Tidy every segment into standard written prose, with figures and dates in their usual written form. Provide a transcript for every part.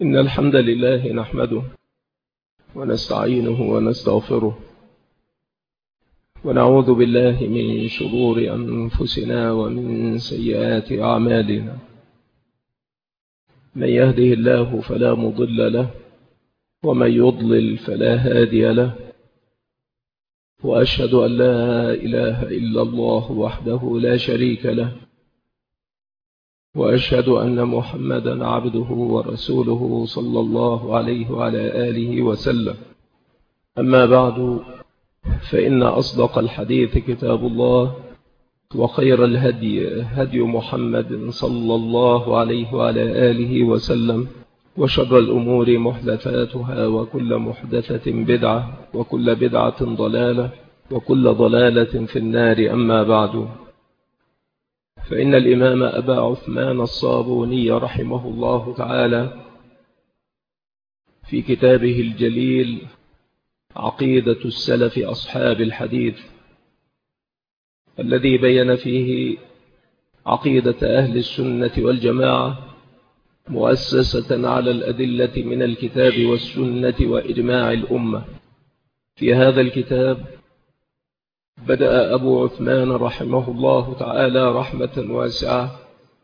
إن الحمد لله نحمده ونستعينه ونستغفره ونعوذ بالله من شرور أنفسنا ومن سيئات أعمالنا. من يهده الله فلا مضل له ومن يضلل فلا هادي له، وأشهد أن لا إله إلا الله وحده لا شريك له، وأشهد أن محمدا عبده ورسوله صلى الله عليه وعلى آله وسلم. أما بعد، فإن أصدق الحديث كتاب الله، وخير الهدي هدي محمد صلى الله عليه وعلى آله وسلم، وشر الأمور محدثاتها، وكل محدثة بدعة، وكل بدعة ضلالة، وكل ضلالة في النار. أما بعد، فإن الإمام أبا عثمان الصابوني رحمه الله تعالى في كتابه الجليل عقيدة السلف أصحاب الحديث، الذي بين فيه عقيدة أهل السنة والجماعة مؤسسة على الأدلة من الكتاب والسنة وإجماع الأمة. في هذا الكتاب بدأ أبو عثمان رحمه الله تعالى رحمة واسعة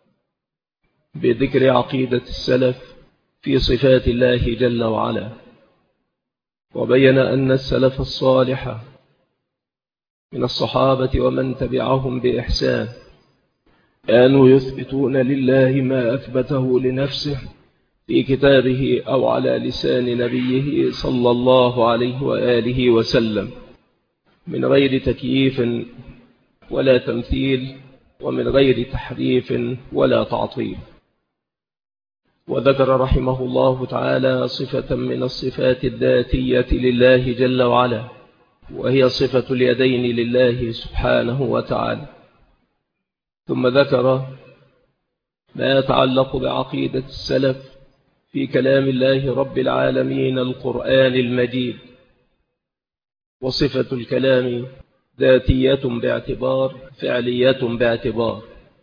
بذكر عقيدة السلف في صفات الله جل وعلا، وبين أن السلف الصالح من الصحابة ومن تبعهم بإحسان كانوا يثبتون لله ما أثبته لنفسه في كتابه أو على لسان نبيه صلى الله عليه وآله وسلم، من غير تكييف ولا تمثيل، ومن غير تحريف ولا تعطيل. وذكر رحمه الله تعالى صفة من الصفات الذاتية لله جل وعلا، وهي صفة اليدين لله سبحانه وتعالى. ثم ذكر ما يتعلق بعقيدة السلف في كلام الله رب العالمين القرآن المجيد، وصفة الكلام ذاتية باعتبار، فعلية باعتبار.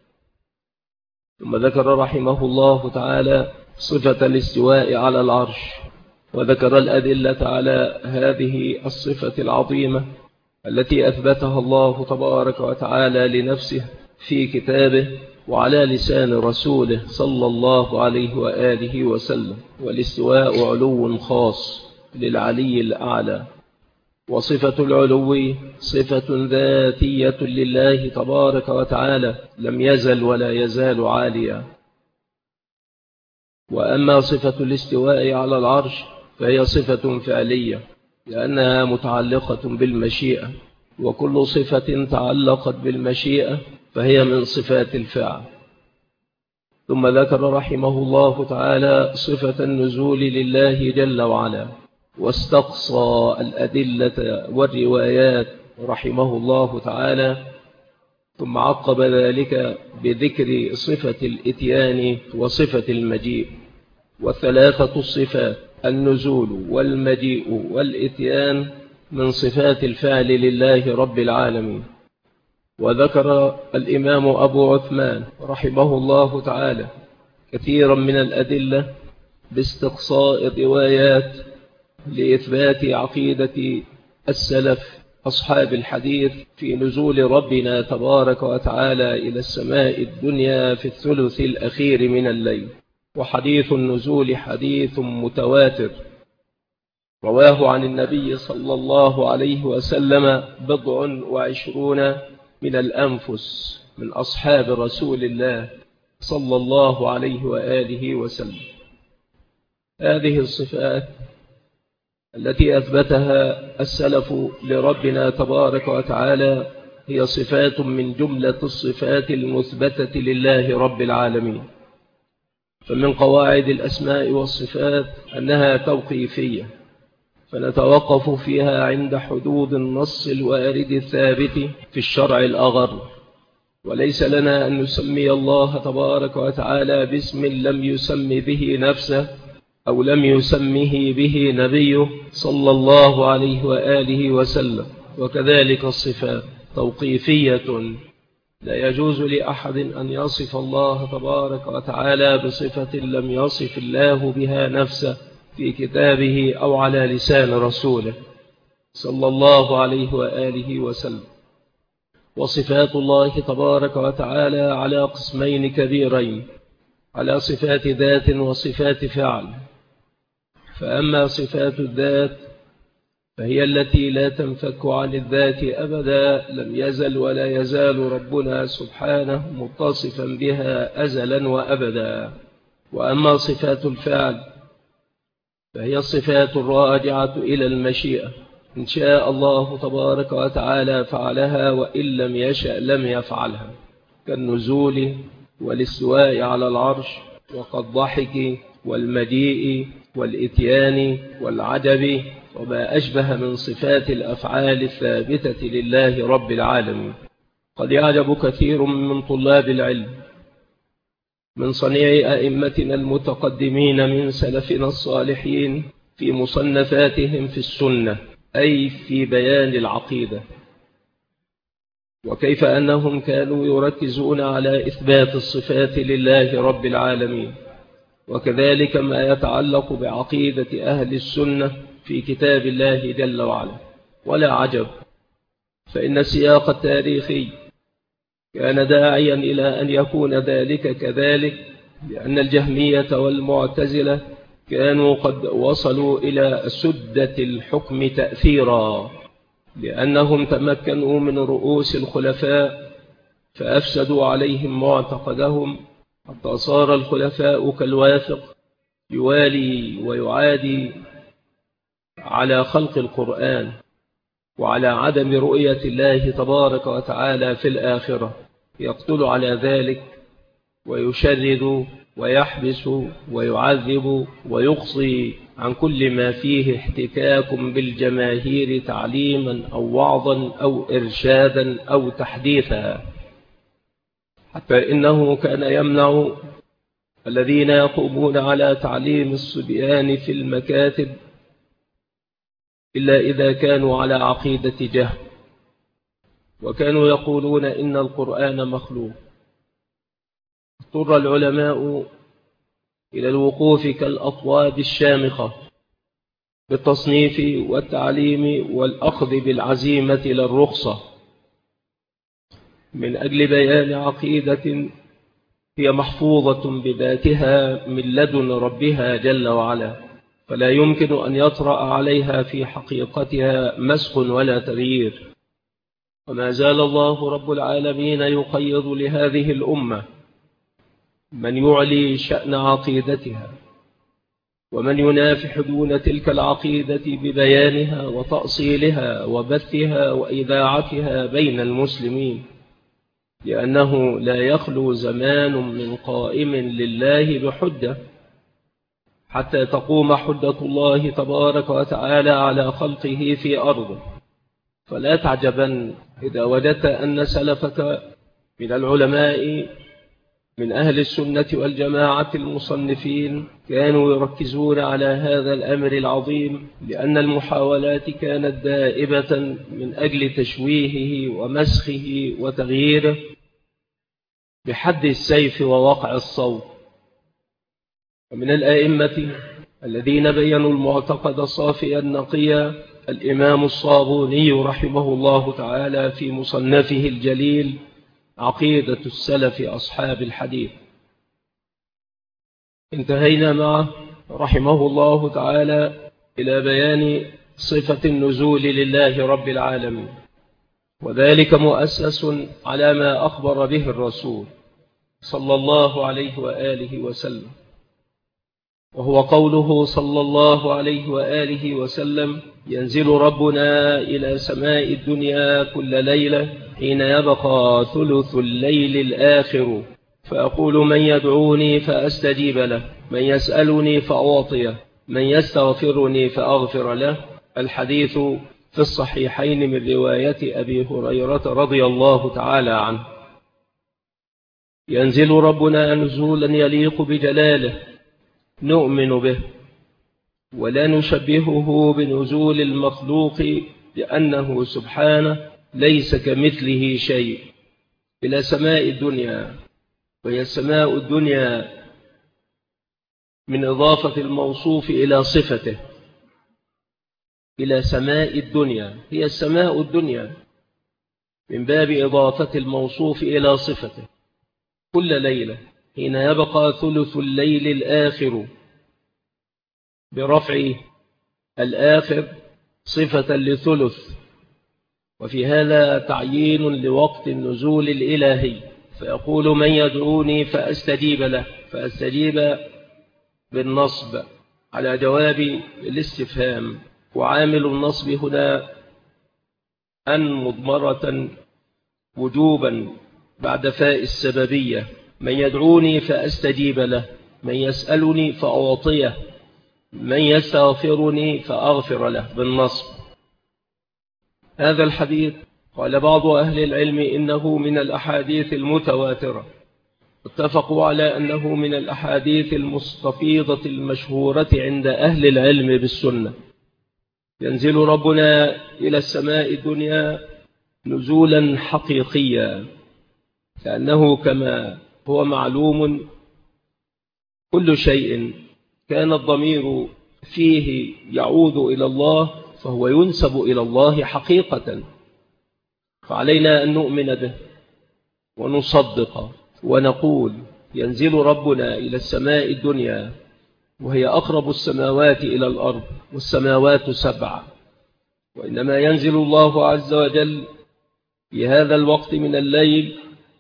ثم ذكر رحمه الله تعالى صفة الاستواء على العرش، وذكر الأدلة على هذه الصفة العظيمة التي أثبتها الله تبارك وتعالى لنفسه في كتابه وعلى لسان رسوله صلى الله عليه وآله وسلم. والاستواء علو خاص للعلي الأعلى، وصفة العلو صفة ذاتية لله تبارك وتعالى، لم يزل ولا يزال عاليا. وأما صفة الاستواء على العرش فهي صفة فعلية، لأنها متعلقة بالمشيئة، وكل صفة تعلقت بالمشيئة فهي من صفات الفعل. ثم ذكر رحمه الله تعالى صفة النزول لله جل وعلا، واستقصى الأدلة والروايات رحمه الله تعالى، ثم عقب ذلك بذكر صفة الإتيان وصفة المجيء. والثلاثة الصفات النزول والمجيء والإتيان من صفات الفعل لله رب العالمين. وذكر الإمام أبو عثمان رحمه الله تعالى كثيرا من الأدلة باستقصاء الروايات لإثبات عقيدة السلف أصحاب الحديث في نزول ربنا تبارك وتعالى إلى السماء الدنيا في الثلث الأخير من الليل. وحديث النزول حديث متواتر رواه عن النبي صلى الله عليه وسلم 27 من الأنفس من أصحاب رسول الله صلى الله عليه وآله وسلم. هذه الصفات التي أثبتها السلف لربنا تبارك وتعالى هي صفات من جملة الصفات المثبتة لله رب العالمين. فمن قواعد الأسماء والصفات أنها توقيفية، فنتوقف فيها عند حدود النص الوارد الثابت في الشرع الأغر، وليس لنا أن نسمي الله تبارك وتعالى باسم لم يسم به نفسه أو لم يسمه به نبيه صلى الله عليه وآله وسلم. وكذلك الصفات توقيفية لا يجوز لأحد أن يصف الله تبارك وتعالى بصفة لم يصف الله بها نفسه في كتابه أو على لسان رسوله صلى الله عليه وآله وسلم. وصفات الله تبارك وتعالى على قسمين كبيرين، على صفات ذات وصفات فعل. فأما صفات الذات فهي التي لا تنفك عن الذات أبدا، لم يزل ولا يزال ربنا سبحانه متصفا بها أزلا وأبدا. وأما صفات الفعل فهي الصفات الراجعة إلى المشيئة، إن شاء الله تبارك وتعالى فعلها، وإن لم يشأ لم يفعلها، كالنزول والاستواء على العرش وكالضحك والمجيء والإتيان والعجب وما أشبه من صفات الأفعال الثابتة لله رب العالمين. قد يعجب كثير من طلاب العلم من صنيع أئمتنا المتقدمين من سلفنا الصالحين في مصنفاتهم في السنة، أي في بيان العقيدة، وكيف أنهم كانوا يركزون على إثبات الصفات لله رب العالمين، وكذلك ما يتعلق بعقيدة أهل السنة في كتاب الله جل وعلا. ولا عجب، فإن السياق التاريخي كان داعيا إلى أن يكون ذلك كذلك، لأن الجهمية والمعتزلة كانوا قد وصلوا إلى سدة الحكم تأثيرا، لأنهم تمكنوا من رؤوس الخلفاء فأفسدوا عليهم معتقدهم، حتى صار الخلفاء كالواثق يوالي ويعادي على خلق القرآن وعلى عدم رؤية الله تبارك وتعالى في الآخرة، يقتل على ذلك ويشرد ويحبس ويعذب ويقصي عن كل ما فيه احتكاك بالجماهير تعليما أو وعظا أو إرشادا أو تحديثا، حتى إنه كان يمنع الذين يقومون على تعليم الصبيان في المكاتب إلا إذا كانوا على عقيدة جهل، وكانوا يقولون إن القرآن مخلوق. اضطر العلماء إلى الوقوف كالأطواد الشامخة بالتصنيف والتعليم والأخذ بالعزيمة للرخصة، من أجل بيان عقيدة هي محفوظة بذاتها من لدن ربها جل وعلا، فلا يمكن أن يطرأ عليها في حقيقتها مسخ ولا تغيير. وما زال الله رب العالمين يقيض لهذه الأمة من يعلي شأن عقيدتها ومن ينافح دون تلك العقيدة ببيانها وتأصيلها وبثها وإذاعتها بين المسلمين، لأنه لا يخلو زمان من قائم لله بحجة حتى تقوم حجة الله تبارك وتعالى على خلقه في أرضه. فلا تعجبن إذا وجدت أن سلفك من العلماء من أهل السنة والجماعة المصنفين كانوا يركزون على هذا الأمر العظيم، لأن المحاولات كانت دائبة من أجل تشويهه ومسخه وتغييره بحد السيف ووقع الصوت. ومن الآئمة الذين بينوا المعتقد الصافي النقي الإمام الصابوني رحمه الله تعالى في مصنفه الجليل عقيدة السلف أصحاب الحديث. انتهينا معه رحمه الله تعالى إلى بيان صفة النزول لله رب العالمين، وذلك مؤسس على ما أخبر به الرسول صلى الله عليه وآله وسلم، وهو قوله صلى الله عليه وآله وسلم: ينزل ربنا إلى سماء الدنيا كل ليلة حين يبقى ثلث الليل الآخر، فأقول من يدعوني فأستجيب له، من يسألني فأعطيه، من يستغفرني فأغفر له. الحديث في الصحيحين من رواية أبي هريرة رضي الله تعالى عنه. ينزل ربنا نزولا يليق بجلاله نؤمن به، ولا نشبهه بنزول المخلوق، لأنه سبحانه ليس كمثله شيء، إلى سماء الدنيا، وهي السماء الدنيا من إضافة الموصوف إلى صفته، إلى سماء الدنيا، هي السماء الدنيا من باب إضافة الموصوف إلى صفته. كل ليلة حين يبقى ثلث الليل الآخر برفع الآخر صفة لثلث، وفي هذا تعيين لوقت النزول الإلهي، فيقول من يدعوني فأستجيب له، فأستجيب بالنصب على جواب الاستفهام، وعامل النصب هنا أن مضمرة وجوبا بعد فاء السببية، من يدعوني فأستجيب له، من يسألني فأعطيه، من يستغفرني فأغفر له بالنصب. هذا الحديث قال بعض أهل العلم إنه من الأحاديث المتواترة، اتفقوا على أنه من الأحاديث المستفيضة المشهورة عند أهل العلم بالسنة. ينزل ربنا إلى السماء الدنيا نزولا حقيقيا، لأنه كما هو معلوم كل شيء كان الضمير فيه يعود إلى الله فهو ينسب إلى الله حقيقة، فعلينا أن نؤمن به ونصدق ونقول ينزل ربنا إلى السماء الدنيا، وهي أقرب السماوات إلى الأرض، والسماوات 7، وإنما ينزل الله عز وجل في هذا الوقت من الليل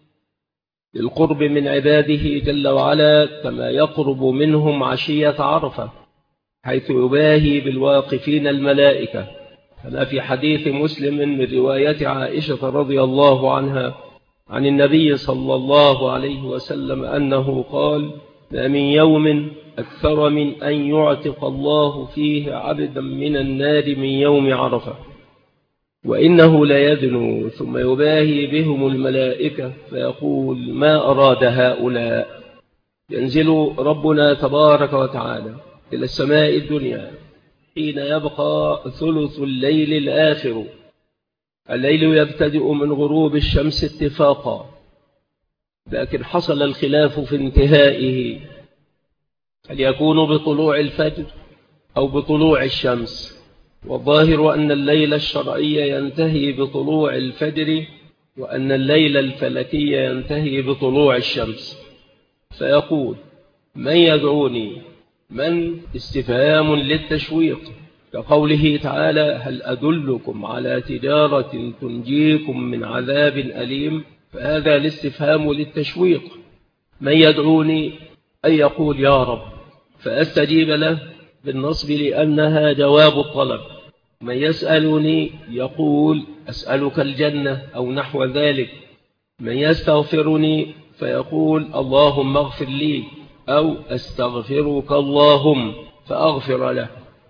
للقرب من عباده جل وعلا، كما يقرب منهم عشية عرفة حيث يباهي بالواقفين الملائكة، كما في حديث مسلم من رواية عائشة رضي الله عنها عن النبي صلى الله عليه وسلم أنه قال: ما من يوم أكثر من أن يعتق الله فيه عبدا من النار من يوم عرفة، وإنه ليدنو ثم يباهي بهم الملائكة فيقول: ما أراد هؤلاء؟ ينزل ربنا تبارك وتعالى إلى السماء الدنيا حين يبقى ثلث الليل الآخر. الليل يبتدئ من غروب الشمس اتفاقا، لكن حصل الخلاف في انتهائه، هل يكون بطلوع الفجر أو بطلوع الشمس؟ والظاهر أن الليل الشرعي ينتهي بطلوع الفجر، وأن الليل الفلكي ينتهي بطلوع الشمس. فيقول: من يدعوني؟ من استفهام للتشويق، كقوله تعالى: هل أدلكم على تجارة تنجيكم من عذاب أليم؟ فهذا الاستفهام للتشويق. من يدعوني أن يقول يا رب فأستجيب له بالنصب لأنها جواب الطلب. من يسألني يقول أسألك الجنة أو نحو ذلك. من يستغفرني فيقول اللهم اغفر لي أو أستغفرك اللهم فأغفر له.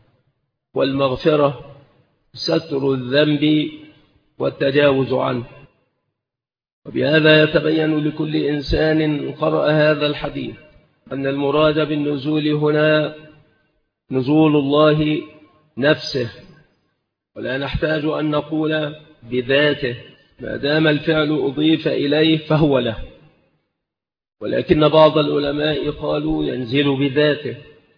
والمغفرة ستر الذنب والتجاوز عنه. وبهذا يتبين لكل إنسان قرأ هذا الحديث أن المراد بالنزول هنا نزول الله نفسه، ولا نحتاج أن نقول بذاته ما دام الفعل أضيف إليه فهو له، ولكن بعض العلماء قالوا ينزل بذاته،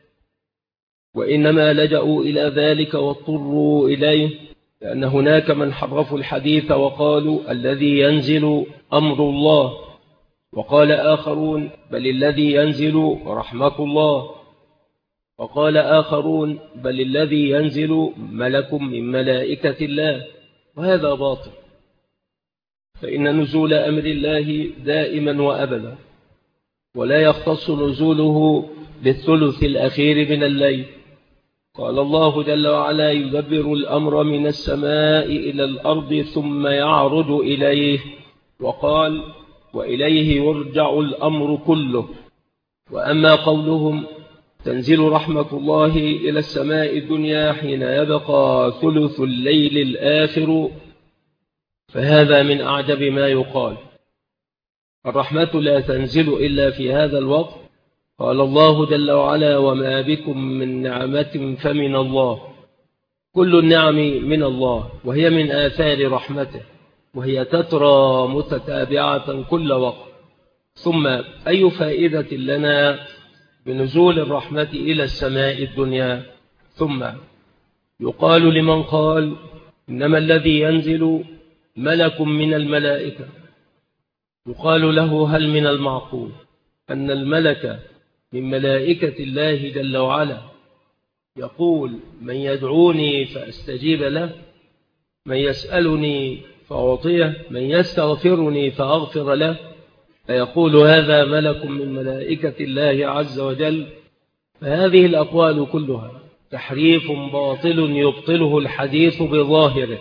وإنما لجأوا إلى ذلك واضطروا إليه، لأن هناك من حرفوا الحديث وقالوا الذي ينزل أمر الله، وقال آخرون بل الذي ينزل رحمة الله، وقال آخرون بل الذي ينزل ملك من ملائكة الله، وهذا باطل. فإن نزول أمر الله دائما وأبدا، ولا يختص نزوله بالثلث الأخير من الليل. قال الله جل وعلا يدبر الأمر من السماء إلى الأرض ثم يعرج إليه، وقال وإليه يرجع الأمر كله. وأما قولهم تنزل رحمة الله إلى السماء الدنيا حين يبقى ثلث الليل الآخر، فهذا من أعجب ما يقال. الرحمة لا تنزل إلا في هذا الوقت. قال الله جل وعلا وما بكم من نعمة فمن الله. كل النعم من الله، وهي من آثار رحمته، وهي تترى متتابعة كل وقت. ثم أي فائدة لنا بنزول الرحمة إلى السماء الدنيا؟ ثم يقال لمن قال إنما الذي ينزل ملك من الملائكة، يقال له هل من المعقول أن الملك من ملائكة الله جل وعلا يقول من يدعوني فأستجيب له، من يسألني فأعطيه، من يستغفرني فأغفر له، فيقول هذا ملك من ملائكة الله عز وجل؟ فهذه الأقوال كلها تحريف باطل يبطله الحديث بظاهره.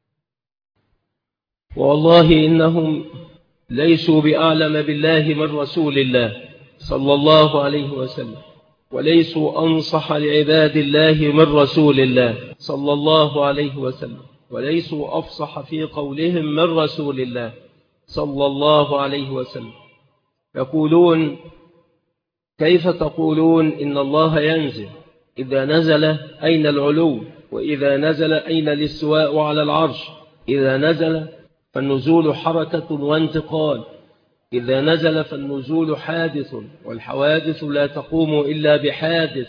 والله إنهم ليسوا بأعلم بالله من رسول الله صلى الله عليه وسلم، وليسوا أنصح لعباد الله من رسول الله صلى الله عليه وسلم، وليسوا أفصح في قولهم من رسول الله صلى الله عليه وسلم. يقولون كيف تقولون إن الله ينزل؟ إذا نزل أين العلو؟ وإذا نزل أين الاستواء على العرش؟ إذا نزل فالنزول حركة وانتقال، إذا نزل فالنزول حادث، والحوادث لا تقوم إلا بحادث.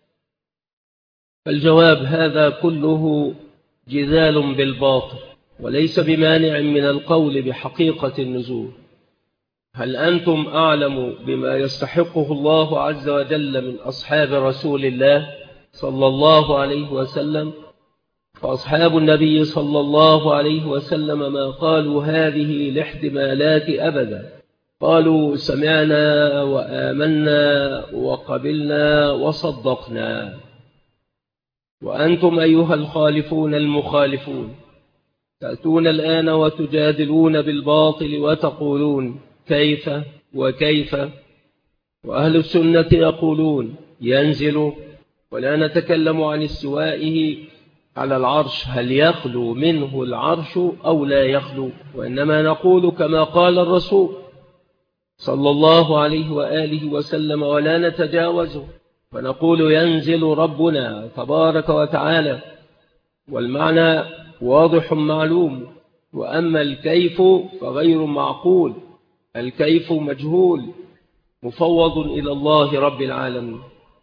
فالجواب هذا كله جدال بالباطل، وليس بمانع من القول بحقيقة النزول. هل أنتم أعلم بما يستحقه الله عز وجل من أصحاب رسول الله صلى الله عليه وسلم؟ فأصحاب النبي صلى الله عليه وسلم ما قالوا هذه الاحتمالات أبدا، قالوا سمعنا وآمنا وقبلنا وصدقنا. وأنتم أيها الخالفون المخالفون تأتون الآن وتجادلون بالباطل وتقولون كيف وكيف، وأهل السنة يقولون ينزل، ولا نتكلم عن استوائه على العرش هل يخلو منه العرش أو لا يخلو، وإنما نقول كما قال الرسول صلى الله عليه وآله وسلم ولا نتجاوزه، فنقول ينزل ربنا تبارك وتعالى، والمعنى واضح معلوم. وأما الكيف فغير معقول، الكيف مجهول مفوض إلى الله رب العالمين.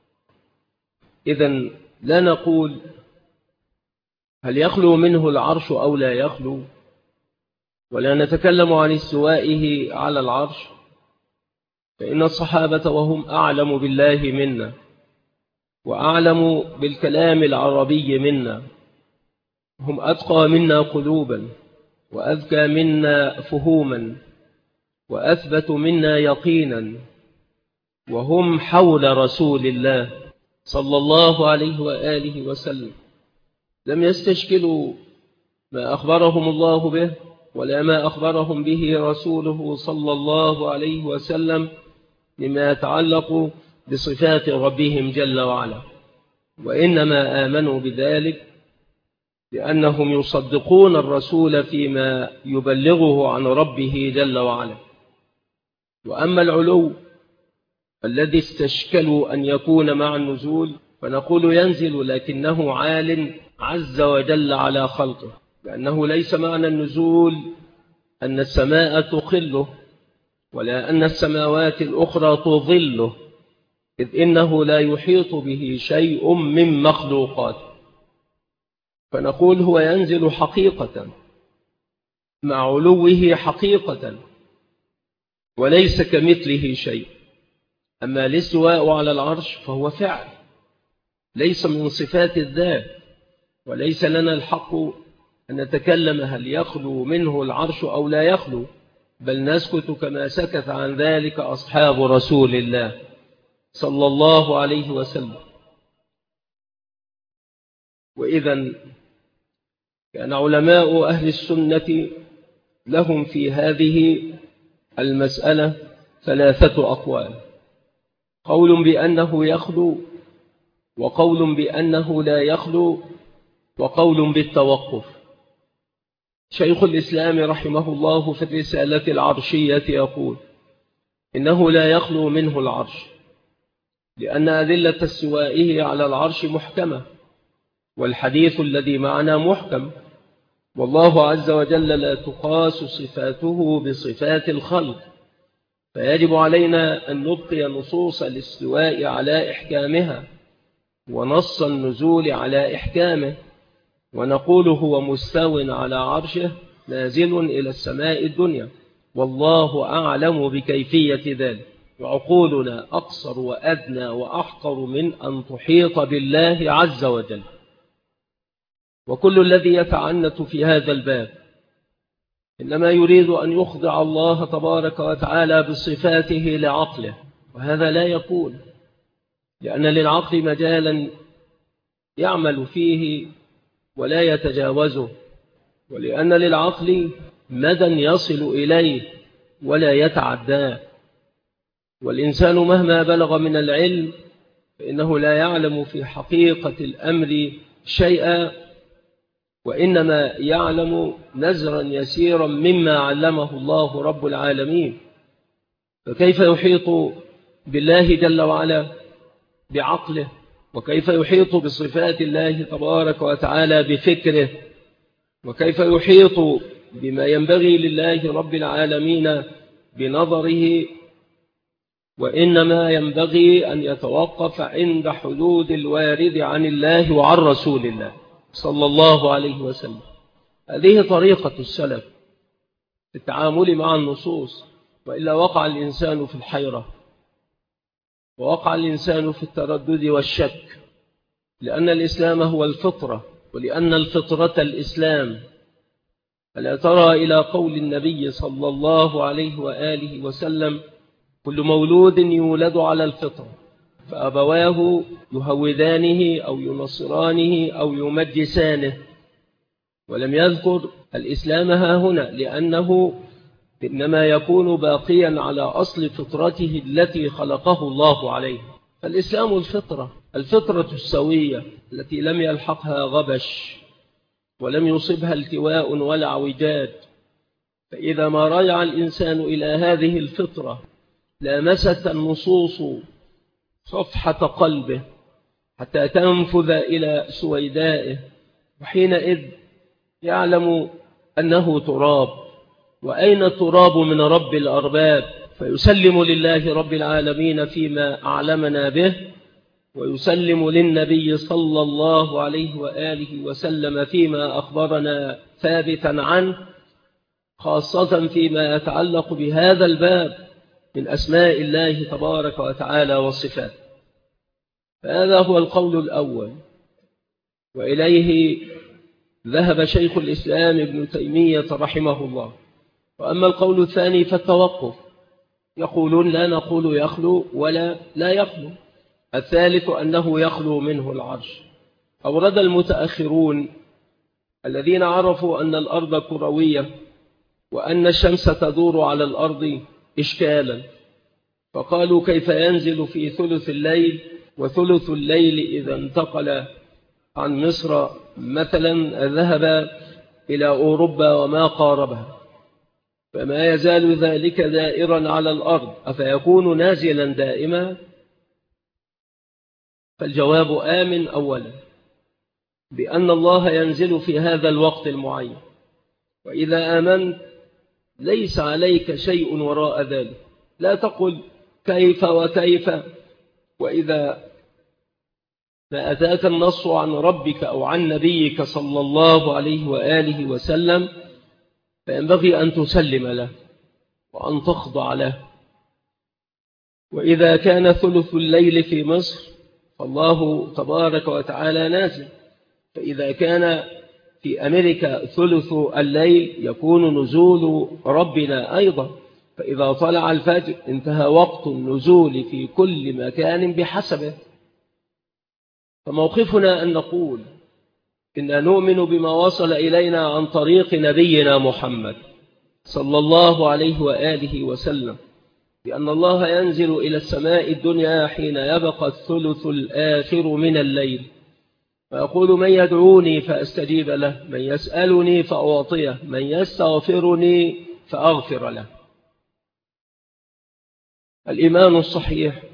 إذن لا نقول هل يخلو منه العرش أو لا يخلو، ولا نتكلم عن استوائه على العرش، فإن الصحابة وهم أعلم بالله منا وأعلم بالكلام العربي منا، هم أتقى منا قلوبا وأذكى منا فهوما وأثبت منا يقينا، وهم حول رسول الله صلى الله عليه وآله وسلم لم يستشكلوا ما أخبرهم الله به ولا ما أخبرهم به رسوله صلى الله عليه وسلم مما يتعلق بصفات ربهم جل وعلا، وإنما آمنوا بذلك لأنهم يصدقون الرسول فيما يبلغه عن ربه جل وعلا. وأما العلو الذي استشكلوا أن يكون مع النزول فنقول ينزل لكنه عال عز وجل على خلقه، لأنه ليس معنى النزول أن السماء تقله ولا أن السماوات الأخرى تظله، إذ إنه لا يحيط به شيء من مخلوقات، فنقول هو ينزل حقيقة مع علوه حقيقة وليس كمثله شيء. أما الاستواء على العرش فهو فعل ليس من صفات الذات، وليس لنا الحق أن نتكلم هل يخلو منه العرش أو لا يخلو، بل نسكت كما سكت عن ذلك أصحاب رسول الله صلى الله عليه وسلم. وإذن كان علماء أهل السنة لهم في هذه المسألة ثلاثة أقوال: قول بأنه يخلو، وقول بأنه لا يخلو، وقول بالتوقف. شيخ الإسلام رحمه الله في الرسالة العرشية يقول إنه لا يخلو منه العرش، لأن أدلة استوائه على العرش محكمة، والحديث الذي معنا محكم، والله عز وجل لا تقاس صفاته بصفات الخلق، فيجب علينا أن نبقي نصوص الاستواء على إحكامها ونص النزول على إحكامه، ونقول هو مستو على عرشه نازل إلى السماء الدنيا، والله أعلم بكيفية ذلك. وعقولنا أقصر وأدنى وأحقر من أن تحيط بالله عز وجل. وكل الذي يتعنت في هذا الباب إنما يريد أن يخضع الله تبارك وتعالى بصفاته لعقله، وهذا لا يكون، لأن للعقل مجالا يعمل فيه ولا يتجاوزه، ولأن للعقل مدى يصل إليه ولا يتعداه. والإنسان مهما بلغ من العلم فإنه لا يعلم في حقيقة الأمر شيئا، وإنما يعلم نزرا يسيرا مما علمه الله رب العالمين. فكيف يحيط بالله جل وعلا بعقله؟ وكيف يحيط بصفات الله تبارك وتعالى بفكره؟ وكيف يحيط بما ينبغي لله رب العالمين بنظره؟ وإنما ينبغي أن يتوقف عند حدود الوارد عن الله وعن رسول الله صلى الله عليه وسلم. هذه طريقة السلف في التعامل مع النصوص، وإلا وقع الإنسان في الحيرة، ووقع الإنسان في التردد والشك، لأن الإسلام هو الفطرة، ولأن الفطرة الإسلام. ألا ترى إلى قول النبي صلى الله عليه وآله وسلم: كل مولود يولد على الفطرة، فأبواه يهودانه أو ينصرانه أو يمجسانه. ولم يذكر الإسلام ها هنا، لأنه إنما يكون باقيا على أصل فطرته التي خلقه الله عليه. فالإسلام الفطرة السوية التي لم يلحقها غبش ولم يصبها التواء ولا اعوجاج. فإذا ما رجع الإنسان إلى هذه الفطرة لامست النصوص صفحة قلبه حتى تنفذ إلى سويدائه، وحينئذ يعلم أنه تراب، وأين التراب من رب الأرباب، فيسلم لله رب العالمين فيما أعلمنا به، ويسلم للنبي صلى الله عليه وآله وسلم فيما أخبرنا ثابتا عنه، خاصة فيما يتعلق بهذا الباب من أسماء الله تبارك وتعالى والصفات. فهذا هو القول الأول، وإليه ذهب شيخ الإسلام ابن تيمية رحمه الله. وأما القول الثاني فالتوقف، يقولون لا نقول يخلو ولا لا يخلو. الثالث أنه يخلو منه العرش. أورد المتأخرون الذين عرفوا أن الأرض كروية وأن الشمس تدور على الأرض إشكالا، فقالوا: كيف ينزل في ثلث الليل، وثلث الليل إذا انتقل عن مصر مثلا ذهب إلى أوروبا وما قاربها، فما يزال ذلك دائرا على الأرض، أفيكون نازلا دائما؟ فالجواب آمن أولا بأن الله ينزل في هذا الوقت المعين، وإذا آمنت ليس عليك شيء وراء ذلك. لا تقل كيف وكيف، وإذا ما أتاك النص عن ربك أو عن نبيك صلى الله عليه وآله وسلم فينبغي أن تسلم له وأن تخضع له. وإذا كان ثلث الليل في مصر فالله تبارك وتعالى نازل، فإذا كان في أمريكا ثلث الليل يكون نزول ربنا أيضا، فإذا طلع الفجر انتهى وقت النزول في كل مكان بحسبه. فموقفنا أن نقول إننا نؤمن بما وصل إلينا عن طريق نبينا محمد صلى الله عليه وآله وسلم، بأن الله ينزل إلى السماء الدنيا حين يبقى الثلث الآخر من الليل، فيقول: من يدعوني فأستجيب له، من يسألني فأعطيه، من يستغفرني فأغفر له. الإيمان الصحيح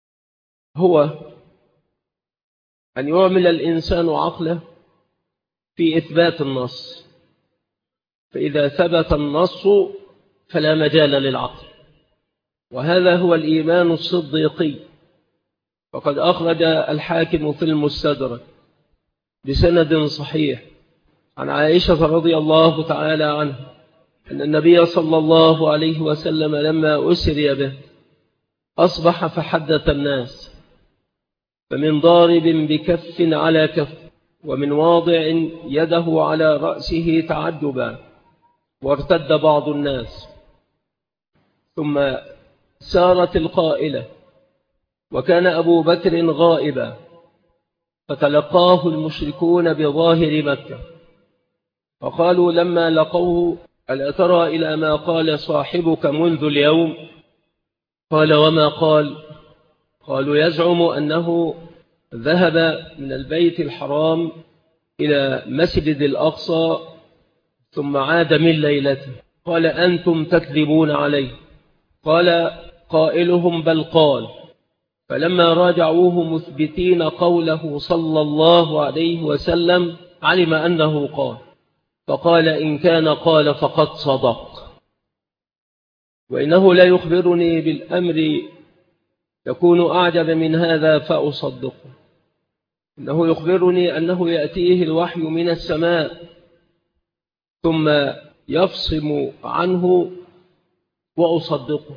هو أن يعمل الإنسان عقله في إثبات النص، فإذا ثبت النص فلا مجال للعقل، وهذا هو الإيمان الصديقي. وقد أخرج الحاكم في المستدرك بسند صحيح عن عائشة رضي الله تعالى عنها أن النبي صلى الله عليه وسلم لما أسري به أصبح فحدث الناس، فمن ضارب بكف على كف، ومن واضع يده على رأسه تعجبا، وارتد بعض الناس. ثم سارت القائلة، وكان أبو بكر غائبا، فتلقاه المشركون بظاهر مكة، فقالوا لما لقوه: ألا ترى إلى ما قال صاحبك منذ اليوم؟ قال: وما قال؟ قالوا: يزعم أنه ذهب من البيت الحرام إلى مسجد الأقصى ثم عاد من ليلته. قال: أنتم تكذبون عليه. قال قائلهم: بل قال. فلما راجعوه مثبتين قوله صلى الله عليه وسلم علم أنه قال، فقال: إن كان قال فقد صدق. وإنه لا يخبرني بالأمر يكون أعجب من هذا فأصدقه. إنه يخبرني أنه يأتيه الوحي من السماء ثم يفصم عنه وأصدقه.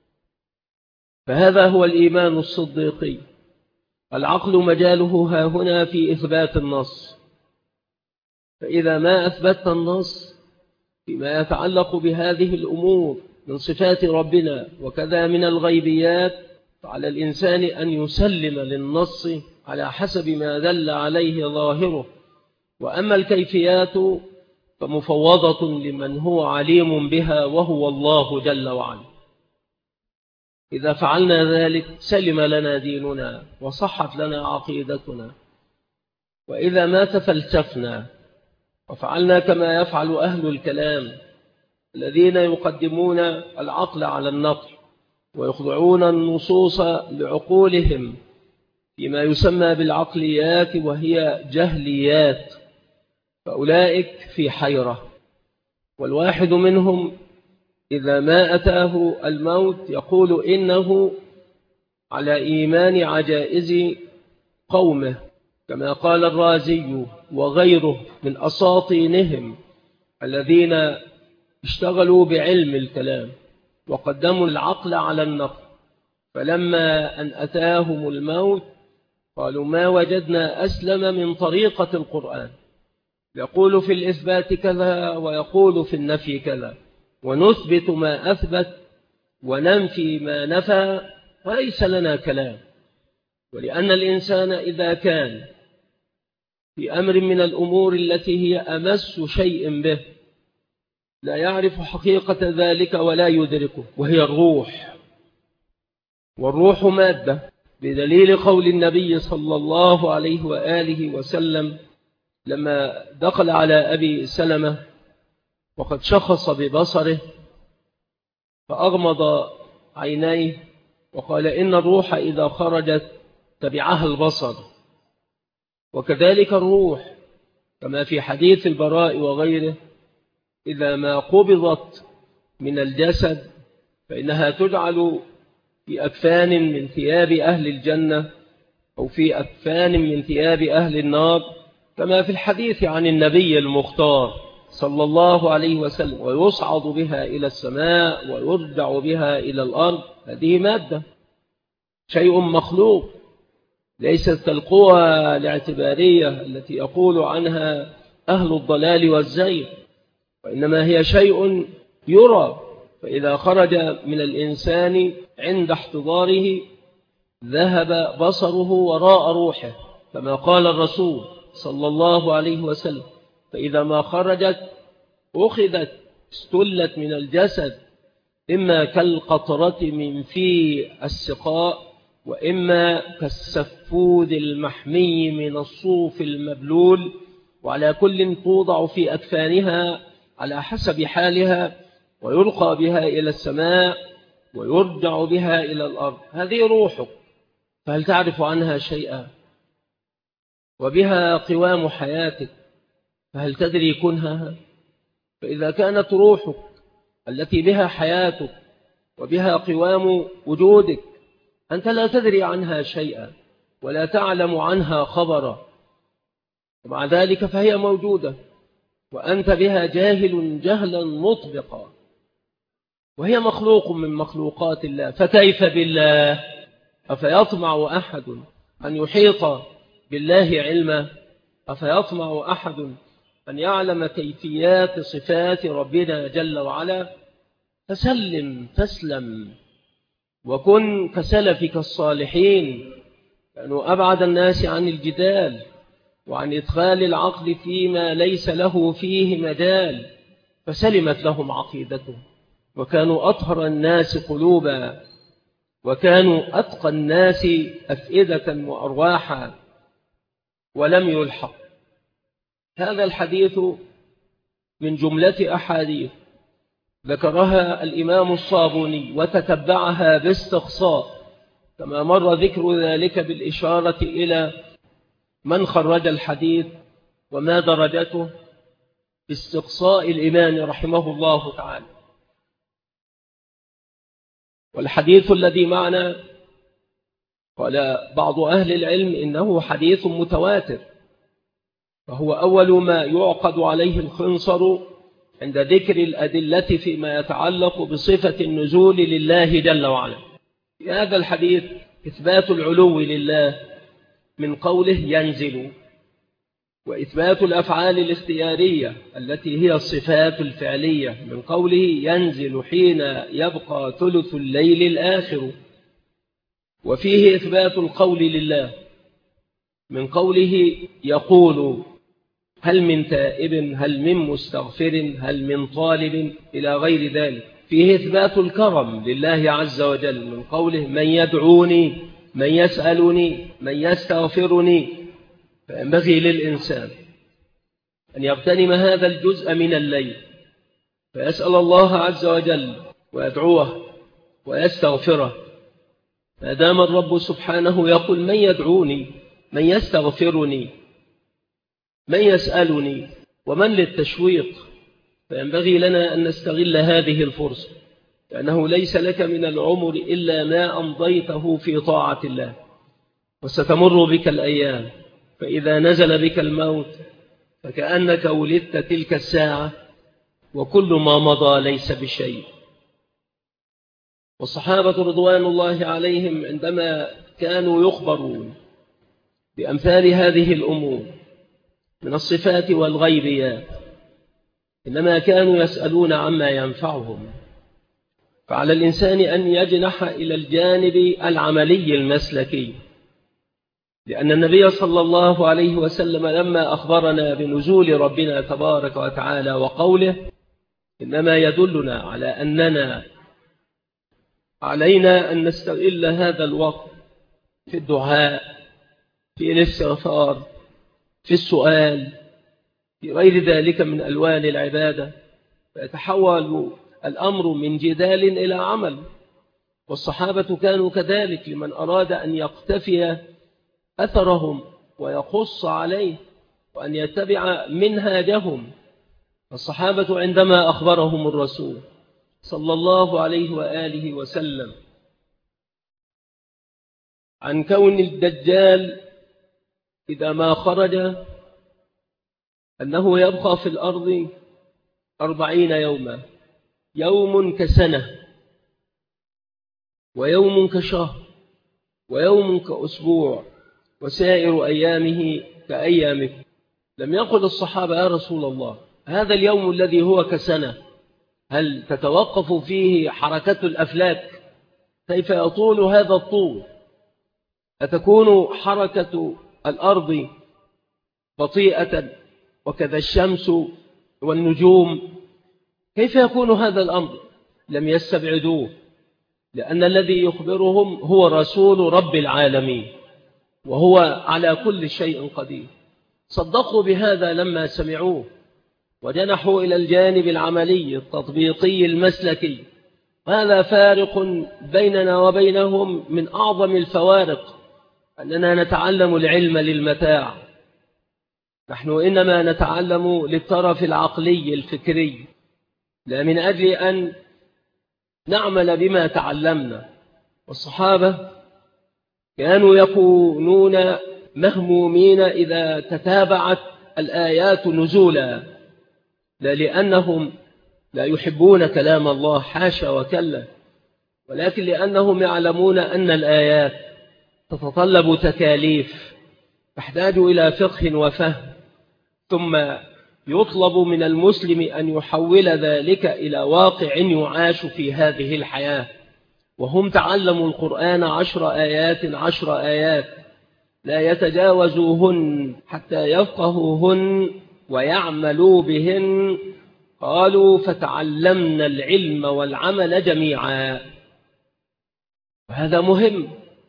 فهذا هو الإيمان الصديقي. العقل مجاله ها هنا في إثبات النص، فإذا ما أثبت النص فيما يتعلق بهذه الأمور من صفات ربنا وكذا من الغيبيات، فعلى الإنسان أن يسلم للنص على حسب ما دل عليه ظاهره. وأما الكيفيات فمفوضة لمن هو عليم بها وهو الله جل وعلا. إذا فعلنا ذلك سلم لنا ديننا وصحت لنا عقيدتنا. وإذا ما تفلسفنا وفعلنا كما يفعل أهل الكلام الذين يقدمون العقل على النقل ويخضعون النصوص لعقولهم فيما يسمى بالعقليات وهي جهليات، فأولئك في حيرة. والواحد منهم إذا ما أتاه الموت يقول إنه على إيمان عجائز قومه، كما قال الرازي وغيره من أساطينهم الذين اشتغلوا بعلم الكلام وقدموا العقل على النقل، فلما أن أتاهم الموت قالوا: ما وجدنا أسلم من طريقة القرآن، يقول في الإثبات كذا ويقول في النفي كذا، ونثبت ما أثبت وننفي ما نفى، وليس لنا كلام. ولأن الإنسان إذا كان في أمر من الأمور التي هي أمس شيء به لا يعرف حقيقة ذلك ولا يدركه، وهي الروح. والروح مادة، بدليل قول النبي صلى الله عليه وآله وسلم لما دخل على أبي سلمة وقد شخص ببصره فأغمض عينيه وقال: إن الروح إذا خرجت تبعها البصر. وكذلك الروح كما في حديث البراء وغيره إذا ما قبضت من الجسد فإنها تجعل في أكفان من ثياب أهل الجنة أو في أكفان من ثياب أهل النار، كما في الحديث عن النبي المختار صلى الله عليه وسلم: ويصعد بها إلى السماء ويرجع بها إلى الأرض. هذه مادة، شيء مخلوق، ليست كالقوى الاعتبارية التي يقول عنها أهل الضلال والزيغ، وإنما هي شيء يرى. فإذا خرج من الإنسان عند احتضاره ذهب بصره وراء روحه، كما قال الرسول صلى الله عليه وسلم: فإذا ما خرجت أخذت استلت من الجسد، إما كالقطرة من في السقاء، وإما كالسفود المحمي من الصوف المبلول، وعلى كل توضع في أكفانها على حسب حالها، ويلقى بها إلى السماء ويرجع بها إلى الأرض. هذه روحك، فهل تعرف عنها شيئا؟ وبها قوام حياتك، فهل تدري كنهها؟ فإذا كانت روحك التي بها حياتك وبها قوام وجودك أنت لا تدري عنها شيئا ولا تعلم عنها خبرا، ومع ذلك فهي موجودة وأنت بها جاهل جهلا مطبقا، وهي مخلوق من مخلوقات الله، فكيف بالله؟ أفيطمع أحد أن يحيط بالله علما؟ أفيطمع أحد أن يعلم كيفيات صفات ربنا جل وعلا؟ فسلم تسلم وكن كسلفك الصالحين، كانوا أبعد الناس عن الجدال وعن إدخال العقل فيما ليس له فيه مجال، فسلمت لهم عقيدته، وكانوا أطهر الناس قلوبا، وكانوا أتقى الناس أفئدة وأرواحا، ولم يلحق. هذا الحديث من جملة أحاديث ذكرها الإمام الصابوني وتتبعها باستقصاء، كما مر ذكر ذلك بالإشارة إلى من خرج الحديث وما درجته باستقصاء الإمام رحمه الله تعالى. والحديث الذي معنا قال بعض أهل العلم إنه حديث متواتر، فهو أول ما يعقد عليه الخنصر عند ذكر الأدلة فيما يتعلق بصفة النزول لله جل وعلا. في هذا الحديث إثبات العلو لله من قوله ينزل، وإثبات الأفعال الاختيارية التي هي الصفات الفعلية من قوله ينزل حين يبقى ثلث الليل الآخر، وفيه إثبات القول لله من قوله يقول هل من تائب هل من مستغفر هل من طالب إلى غير ذلك. فيه إثبات الكرم لله عز وجل من قوله من يدعوني من يسألني من يستغفرني. فينبغي للإنسان أن يغتنم هذا الجزء من الليل فيسأل الله عز وجل ويدعوه ويستغفره، ما دام الرب سبحانه يقول من يدعوني من يستغفرني من يسألني ومن للتشويق. فينبغي لنا أن نستغل هذه الفرصة، لأنه ليس لك من العمر إلا ما أمضيته في طاعة الله، وستمر بك الأيام، فإذا نزل بك الموت فكأنك ولدت تلك الساعة وكل ما مضى ليس بشيء. والصحابة رضوان الله عليهم عندما كانوا يخبرون بأمثال هذه الأمور من الصفات والغيبيات إنما كانوا يسألون عما ينفعهم. فعلى الإنسان أن يجنح إلى الجانب العملي المسلكي، لأن النبي صلى الله عليه وسلم لما أخبرنا بنزول ربنا تبارك وتعالى وقوله إنما يدلنا على أننا علينا أن نستغل هذا الوقت في الدعاء في الاستغفار في السؤال في غير ذلك من ألوان العبادة، فيتحول الأمر من جدال إلى عمل. والصحابة كانوا كذلك لمن أراد أن يقتفي أثرهم ويقص عليه وأن يتبع منهاجهم. الصحابة عندما أخبرهم الرسول صلى الله عليه وآله وسلم عن كون الدجال إذا ما خرج أنه يبقى في الأرض 40 يوما، يوم كسنة ويوم كشهر ويوم كأسبوع وسائر أيامه كأيامك. لم يقل الصحابة يا رسول الله هذا اليوم الذي هو كسنة هل تتوقف فيه حركة الأفلاك؟ كيف يطول هذا الطول؟ أتكون حركة الأرض بطيئة وكذا الشمس والنجوم؟ كيف يكون هذا الأمر؟ لم يستبعدوه، لأن الذي يخبرهم هو رسول رب العالمين وهو على كل شيء قدير. صدقوا بهذا لما سمعوه وجنحوا إلى الجانب العملي التطبيقي المسلكي. هذا فارق بيننا وبينهم من أعظم الفوارق، أننا نتعلم العلم للمتاع نحن إنما نتعلم للطرف العقلي الفكري، لا من أجل أن نعمل بما تعلمنا. والصحابة كانوا يكونون مهمومين إذا تتابعت الآيات نزولا، لا لأنهم لا يحبون كلام الله، حاشا وكلا، ولكن لأنهم يعلمون أن الآيات تتطلب تكاليف تحتاج إلى فقه وفهم، ثم يطلب من المسلم أن يحول ذلك إلى واقع يعاش في هذه الحياة. وهم تعلموا القرآن 10 آيات لا يتجاوزوهن حتى يفقهوهن ويعملوا بهن. قالوا فتعلمنا العلم والعمل جميعا. وهذا مهم،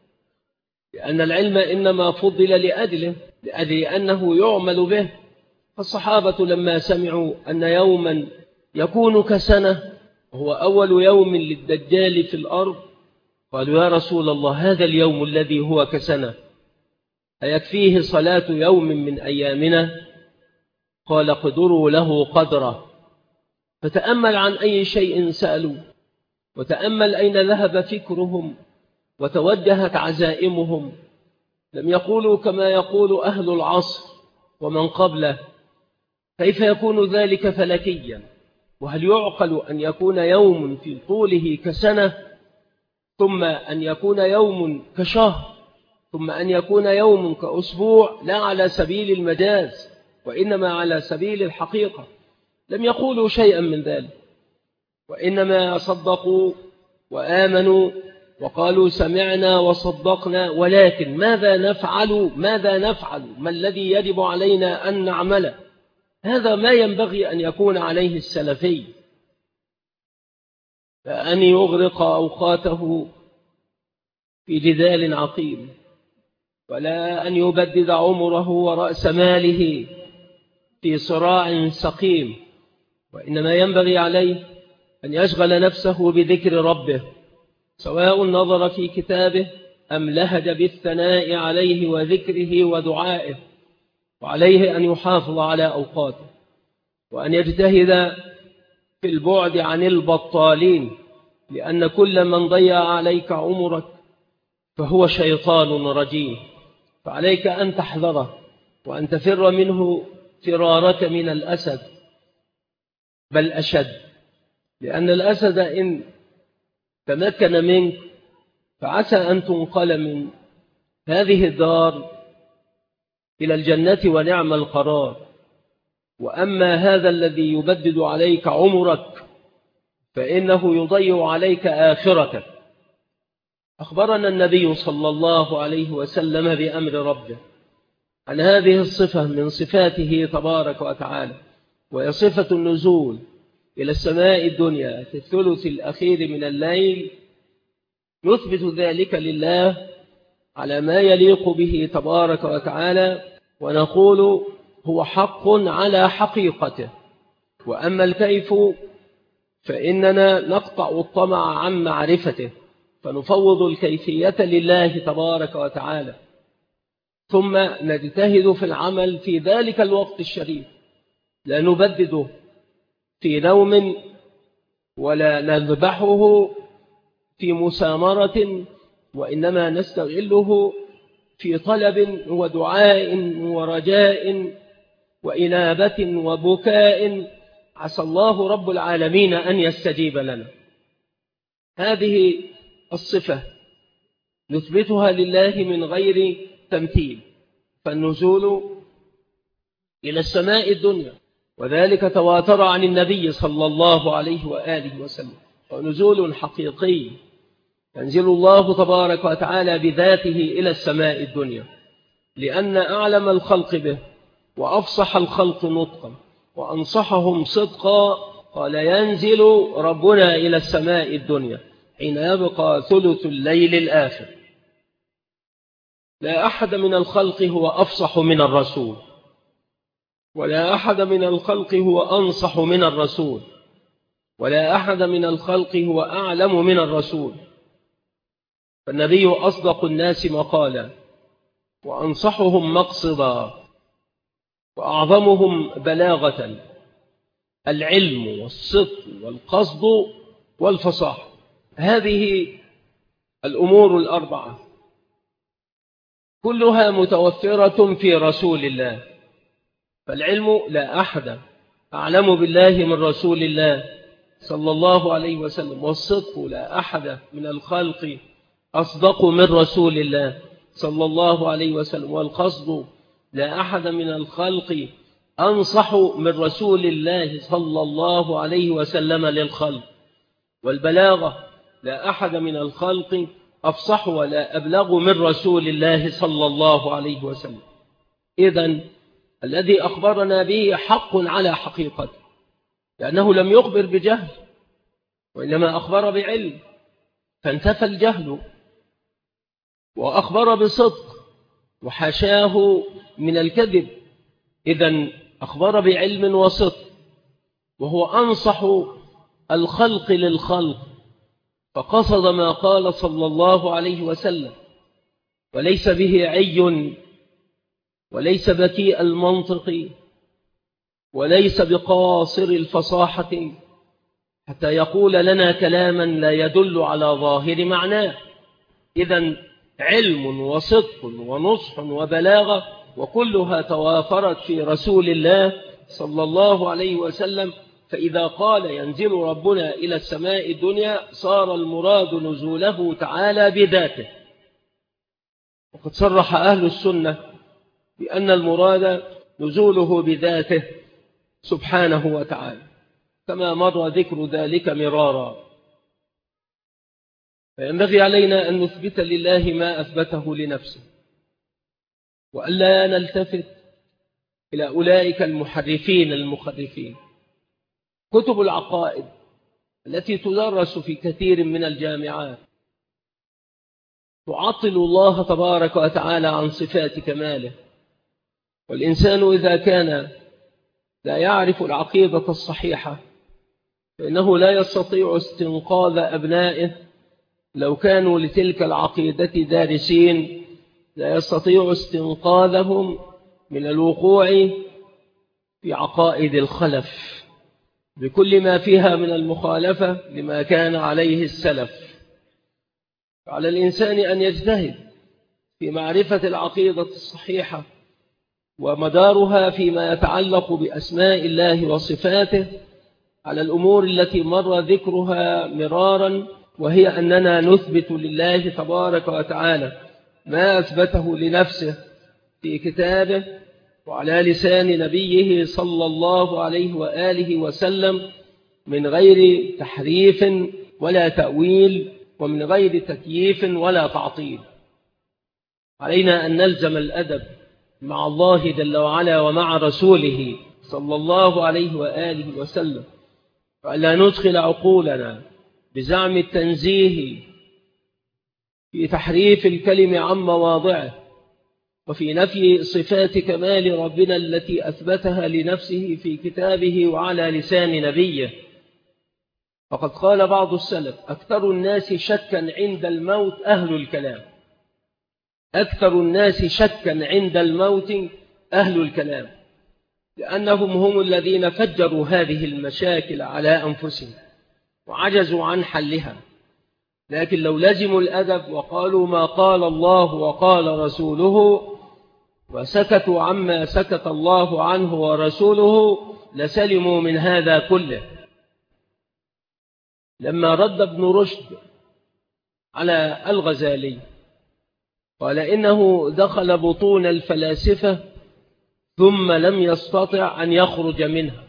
لأن العلم إنما فضل لأجل أنه يعمل به. فالصحابة لما سمعوا أن يوما يكون كسنة وهو أول يوم للدجال في الأرض، قالوا يا رسول الله هذا اليوم الذي هو كسنة أيكفيه صلاة يوم من أيامنا؟ قال قدروا له قدره. فتأمل عن أي شيء سألوا، وتأمل أين ذهب فكرهم وتوجهت عزائمهم. لم يقولوا كما يقول أهل العصر ومن قبله كيف يكون ذلك فلكيا؟ وهل يعقل أن يكون يوم في طوله كسنة، ثم أن يكون يوم كشهر، ثم أن يكون يوم كأسبوع؟ لا على سبيل المجاز، وإنما على سبيل الحقيقة. لم يقولوا شيئا من ذلك، وإنما صدقوا وآمنوا وقالوا سمعنا وصدقنا. ولكن ماذا نفعل؟ ما الذي يجب علينا أن نعمله؟ هذا ما ينبغي أن يكون عليه السلفي، فأن يغرق أوقاته في جدال عقيم، ولا أن يبدد عمره ورأس ماله في صراع سقيم، وإنما ينبغي عليه أن يشغل نفسه بذكر ربه، سواء نظر في كتابه أم لهج بالثناء عليه وذكره ودعائه. وعليه أن يحافظ على أوقاته، وأن يجتهد في البعد عن البطالين، لأن كل من ضيع عليك عمرك فهو شيطان رجيم. فعليك أن تحذره وأن تفر منه فرارك من الأسد، بل أشد، لأن الأسد إن تمكن منك فعسى أن تنقل من هذه الدار إلى الجنة ونعم القرار. وأما هذا الذي يبدد عليك عمرك فإنه يضيع عليك آخرتك. أخبرنا النبي صلى الله عليه وسلم بأمر ربه عن هذه الصفة من صفاته تبارك وتعالى، وهي صفة النزول إلى السماء الدنيا في الثلث الأخير من الليل. نثبت ذلك لله على ما يليق به تبارك وتعالى، ونقول هو حق على حقيقته. وأما الكيف فإننا نقطع الطمع عن معرفته، فنفوض الكيفية لله تبارك وتعالى، ثم نجتهد في العمل في ذلك الوقت الشريف، لا نبدده في نوم ولا نذبحه في مسامرة، وإنما نستغله في طلب ودعاء ورجاء وإنابة وبكاء، عسى الله رب العالمين أن يستجيب لنا. هذه الصفة نثبتها لله من غير تمثيل، فالنزول إلى السماء الدنيا، وذلك تواتر عن النبي صلى الله عليه وآله وسلم، ونزول حقيقي ينزل الله تبارك وتعالى بذاته إلى السماء الدنيا، لأن أعلم الخلق به وأفصح الخلق نطقا وأنصحهم صدقا قال ينزل ربنا إلى السماء الدنيا حين يبقى ثلث الليل الآخر. لا أحد من الخلق هو أفصح من الرسول، ولا أحد من الخلق هو أنصح من الرسول، ولا أحد من الخلق هو أعلم من الرسول. فالنبي أصدق الناس مقالا وأنصحهم مقصدا، وأعظمهم بلاغة العلم والصدق والقصد والفصاحة. هذه الأمور الأربعة كلها متوفرة في رسول الله. فالعلم لا أحد أعلم بالله من رسول الله صلى الله عليه وسلم، والصدق لا أحد من الخلق أصدق من رسول الله صلى الله عليه وسلم، والقصد لا أحد من الخلق أنصح من رسول الله صلى الله عليه وسلم للخلق، والبلاغة لا أحد من الخلق أفصح ولا أبلغ من رسول الله صلى الله عليه وسلم. إذن الذي أخبرنا به حق على حقيقته، لأنه لم يخبر بجهل وإنما أخبر بعلم، فانتفى الجهل، وأخبر بصدق وحاشاه من الكذب. إذن أخبر بعلم وصدق، وهو أنصح الخلق للخلق، فقصد ما قال صلى الله عليه وسلم، وليس به عي، وليس بكيء المنطق، وليس بقاصر الفصاحة حتى يقول لنا كلاما لا يدل على ظاهر معناه. إذن علم وصدق ونصح وبلاغة، وكلها توافرت في رسول الله صلى الله عليه وسلم. فإذا قال ينزل ربنا إلى السماء الدنيا صار المراد نزوله تعالى بذاته، وقد صرح أهل السنة بأن المراد نزوله بذاته سبحانه وتعالى، كما مر ذكر ذلك مرارا. فينبغي علينا أن نثبت لله ما أثبته لنفسه، وألا نلتفت إلى أولئك المحرفين المخرفين. كتب العقائد التي تدرس في كثير من الجامعات تعطل الله تبارك وتعالى عن صفات كماله، والإنسان إذا كان لا يعرف العقيدة الصحيحة فإنه لا يستطيع استنقاذ أبنائه لو كانوا لتلك العقيدة دارسين، لا يستطيع استنقاذهم من الوقوع في عقائد الخلف بكل ما فيها من المخالفة لما كان عليه السلف. فعلى الإنسان أن يجتهد في معرفة العقيدة الصحيحة ومدارها فيما يتعلق بأسماء الله وصفاته على الأمور التي مر ذكرها مرارا، وهي أننا نثبت لله تبارك وتعالى ما أثبته لنفسه في كتابه وعلى لسان نبيه صلى الله عليه وآله وسلم من غير تحريف ولا تأويل، ومن غير تكييف ولا تعطيل. علينا أن نلزم الأدب مع الله جل وعلا ومع رسوله صلى الله عليه وآله وسلم، وألا ندخل عقولنا بزعم التنزيه في تحريف الكلم عن مواضعه، وفي نفي صفات كمال ربنا التي أثبتها لنفسه في كتابه وعلى لسان نبيه. فقد قال بعض السلف: أكثر الناس شكا عند الموت أهل الكلام. أكثر الناس شكا عند الموت أهل الكلام، لأنهم هم الذين فجروا هذه المشاكل على أنفسهم وعجزوا عن حلها. لكن لو لزموا الأدب وقالوا ما قال الله وقال رسوله وسكتوا عما سكت الله عنه ورسوله لسلموا من هذا كله. لما رد ابن رشد على الغزالي قال إنه دخل بطون الفلاسفة ثم لم يستطع أن يخرج منها.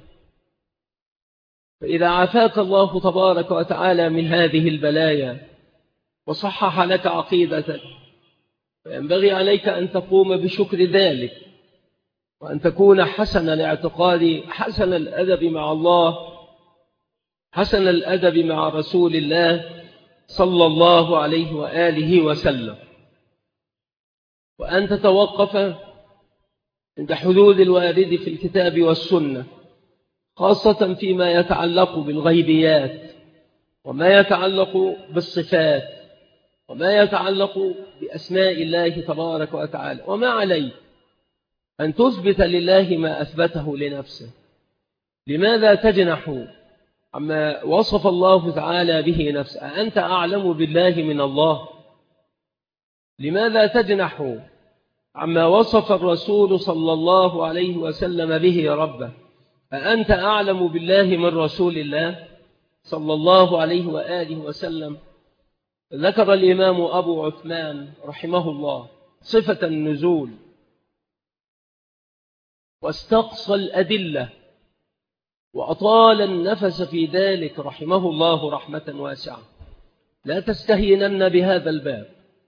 فإذا عافاك الله تبارك وتعالى من هذه البلايا وصحح لك عقيدتك فينبغي عليك أن تقوم بشكر ذلك، وأن تكون حسن الاعتقاد، حسن الأدب مع الله، حسن الأدب مع رسول الله صلى الله عليه وآله وسلم، وأن تتوقف عند حدود الوارد في الكتاب والسنة، خاصة فيما يتعلق بالغيبيات وما يتعلق بالصفات وما يتعلق بأسماء الله تبارك وتعالى. وما عليك أن تثبت لله ما أثبته لنفسه. لماذا تجنح عما وصف الله تعالى به نفسه؟ أنت أعلم بالله من الله. لماذا تجنح عما وصف الرسول صلى الله عليه وسلم به ربه؟ أأنت أعلم بالله من رسول الله صلى الله عليه وآله وسلم؟ ذكر الإمام أبو عثمان رحمه الله صفة النزول واستقصى الأدلة وأطال النفس في ذلك رحمه الله رحمة واسعة. لا تستهينن بهذا الباب،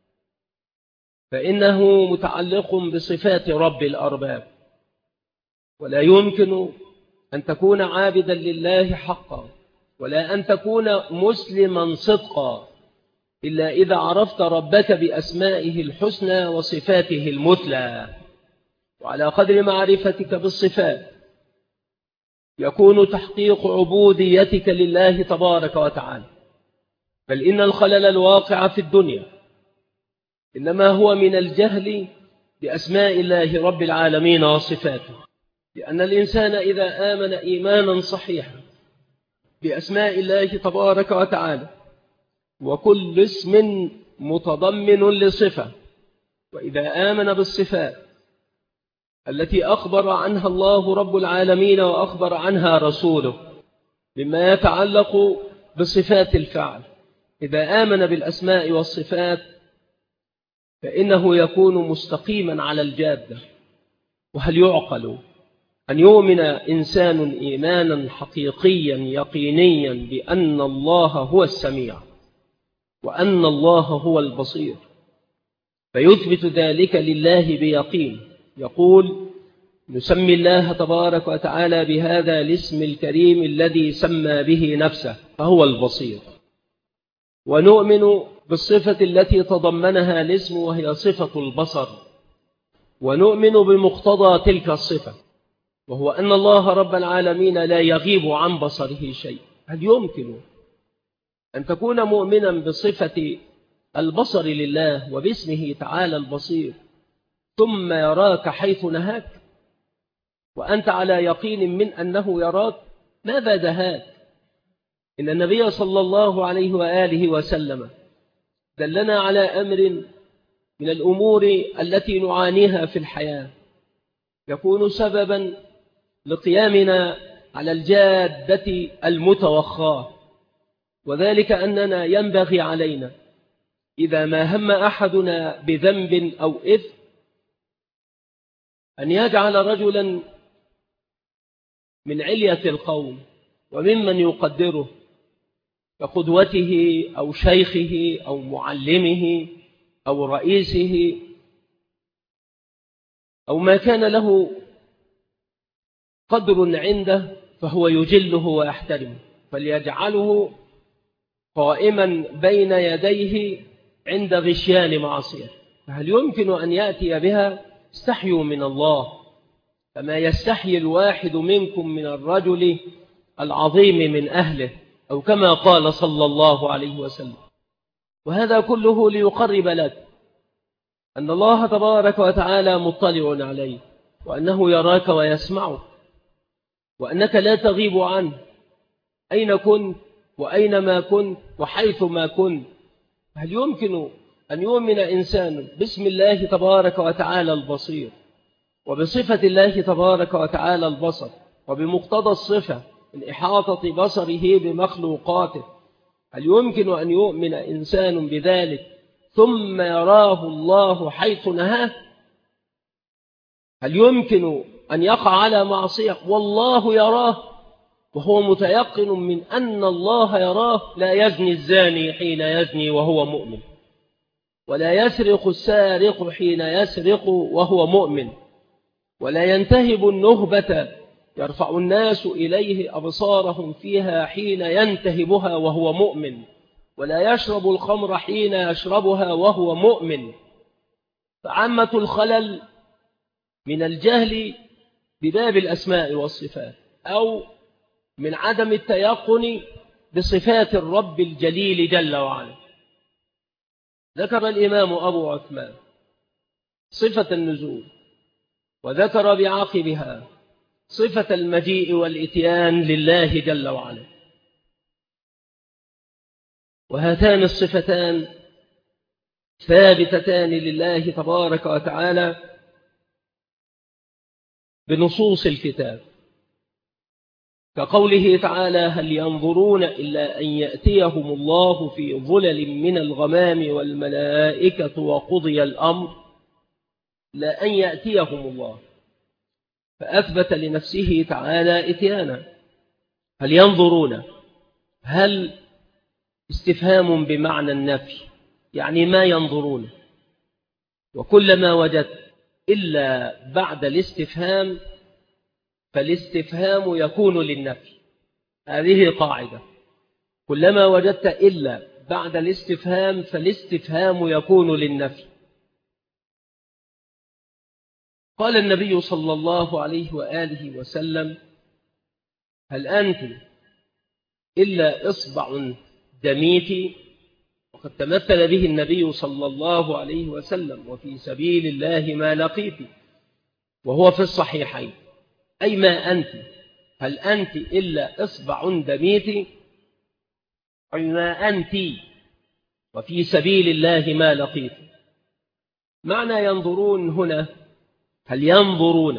فإنه متعلق بصفات رب الأرباب، ولا يمكن أن تكون عابدا لله حقا ولا أن تكون مسلما صدقا إلا إذا عرفت ربك بأسمائه الحسنى وصفاته المثلى. وعلى قدر معرفتك بالصفات يكون تحقيق عبوديتك لله تبارك وتعالى. بل إن الخلل الواقع في الدنيا إنما هو من الجهل بأسماء الله رب العالمين وصفاته، لأن الإنسان إذا آمن إيمانا صحيحا بأسماء الله تبارك وتعالى وكل اسم متضمن لصفة، وإذا آمن بالصفات التي أخبر عنها الله رب العالمين وأخبر عنها رسوله مما يتعلق بصفات الفعل، إذا آمن بالأسماء والصفات فإنه يكون مستقيما على الجادة. وهل يعقل أن يؤمن إنسان إيمانا حقيقيا يقينيا بأن الله هو السميع وأن الله هو البصير فيثبت ذلك لله بيقين؟ يقول: نسمي الله تبارك وتعالى بهذا الاسم الكريم الذي سمى به نفسه فهو البصير، ونؤمن بالصفة التي تضمنها الاسم وهي صفة البصر، ونؤمن بمقتضى تلك الصفة وهو أن الله رب العالمين لا يغيب عن بصره شيء. هل يمكن أن تكون مؤمنا بصفة البصر لله وباسمه تعالى البصير ثم يراك حيث نهاك وأنت على يقين من أنه يراك؟ ماذا دهاك؟ إن النبي صلى الله عليه وآله وسلم دلنا على أمر من الأمور التي نعانيها في الحياة يكون سببا لقيامنا على الجادة المتوخاة، وذلك أننا ينبغي علينا إذا ما هم أحدنا بذنب أو إثم أن يجعل رجلا من علية القوم وممن يقدره كقدوته أو شيخه أو معلمه أو رئيسه أو ما كان له قدر عنده فهو يجله ويحترمه، فليجعله قائما بين يديه عند غشيان معصية. فهل يمكن أن يأتي بها؟ استحيوا من الله كما يستحي الواحد منكم من الرجل العظيم من أهله، أو كما قال صلى الله عليه وسلم. وهذا كله ليقرب لك أن الله تبارك وتعالى مطلع عليك، وأنه يراك ويسمعك، وأنك لا تغيب عنه أين كنت وأينما كنت وحيث ما كنت. هل يمكن أن يؤمن إنسان باسم الله تبارك وتعالى البصير وبصفة الله تبارك وتعالى البصر وبمقتضى الصفة من إحاطة بصره بمخلوقاته؟ هل يمكن أن يؤمن إنسان بذلك ثم يراه الله حيث نهاه؟ هل يمكن أن يقع على معصية والله يراه وهو متيقن من أن الله يراه؟ لا يزني الزاني حين يزني وهو مؤمن، ولا يسرق السارق حين يسرق وهو مؤمن، ولا ينتهب النهبة يرفع الناس إليه أبصارهم فيها حين ينتهبها وهو مؤمن، ولا يشرب الخمر حين يشربها وهو مؤمن. فعامة الخلل من الجهل بباب الأسماء والصفات أو من عدم التيقن بصفات الرب الجليل جل وعلا. ذكر الإمام أبو عثمان صفة النزول وذكر بعقبها صفة المجيء والإتيان لله جل وعلا. وهاتان الصفتان ثابتتان لله تبارك وتعالى بنصوص الكتاب، كقوله تعالى: هل ينظرون إلا أن يأتيهم الله في ظلل من الغمام والملائكة وقضي الأمر، لا أن يأتيهم الله، فأثبت لنفسه تعالى إتيانا. هل ينظرون، هل استفهام بمعنى النفي، يعني ما ينظرون، وكلما وجدت إلا بعد الاستفهام فالاستفهام يكون للنفي، هذه قاعدة، كلما وجدت إلا بعد الاستفهام فالاستفهام يكون للنفي. قال النبي صلى الله عليه وآله وسلم: هل أنت إلا إصبع دميت؟ وقد تمثل به النبي صلى الله عليه وسلم: وفي سبيل الله ما لقيت، وهو في الصحيحين، أي ما أنت، هل أنت إلا إصبع دميت، أي ما أنت، وفي سبيل الله ما لقيت. معنى ينظرون هنا، هل ينظرون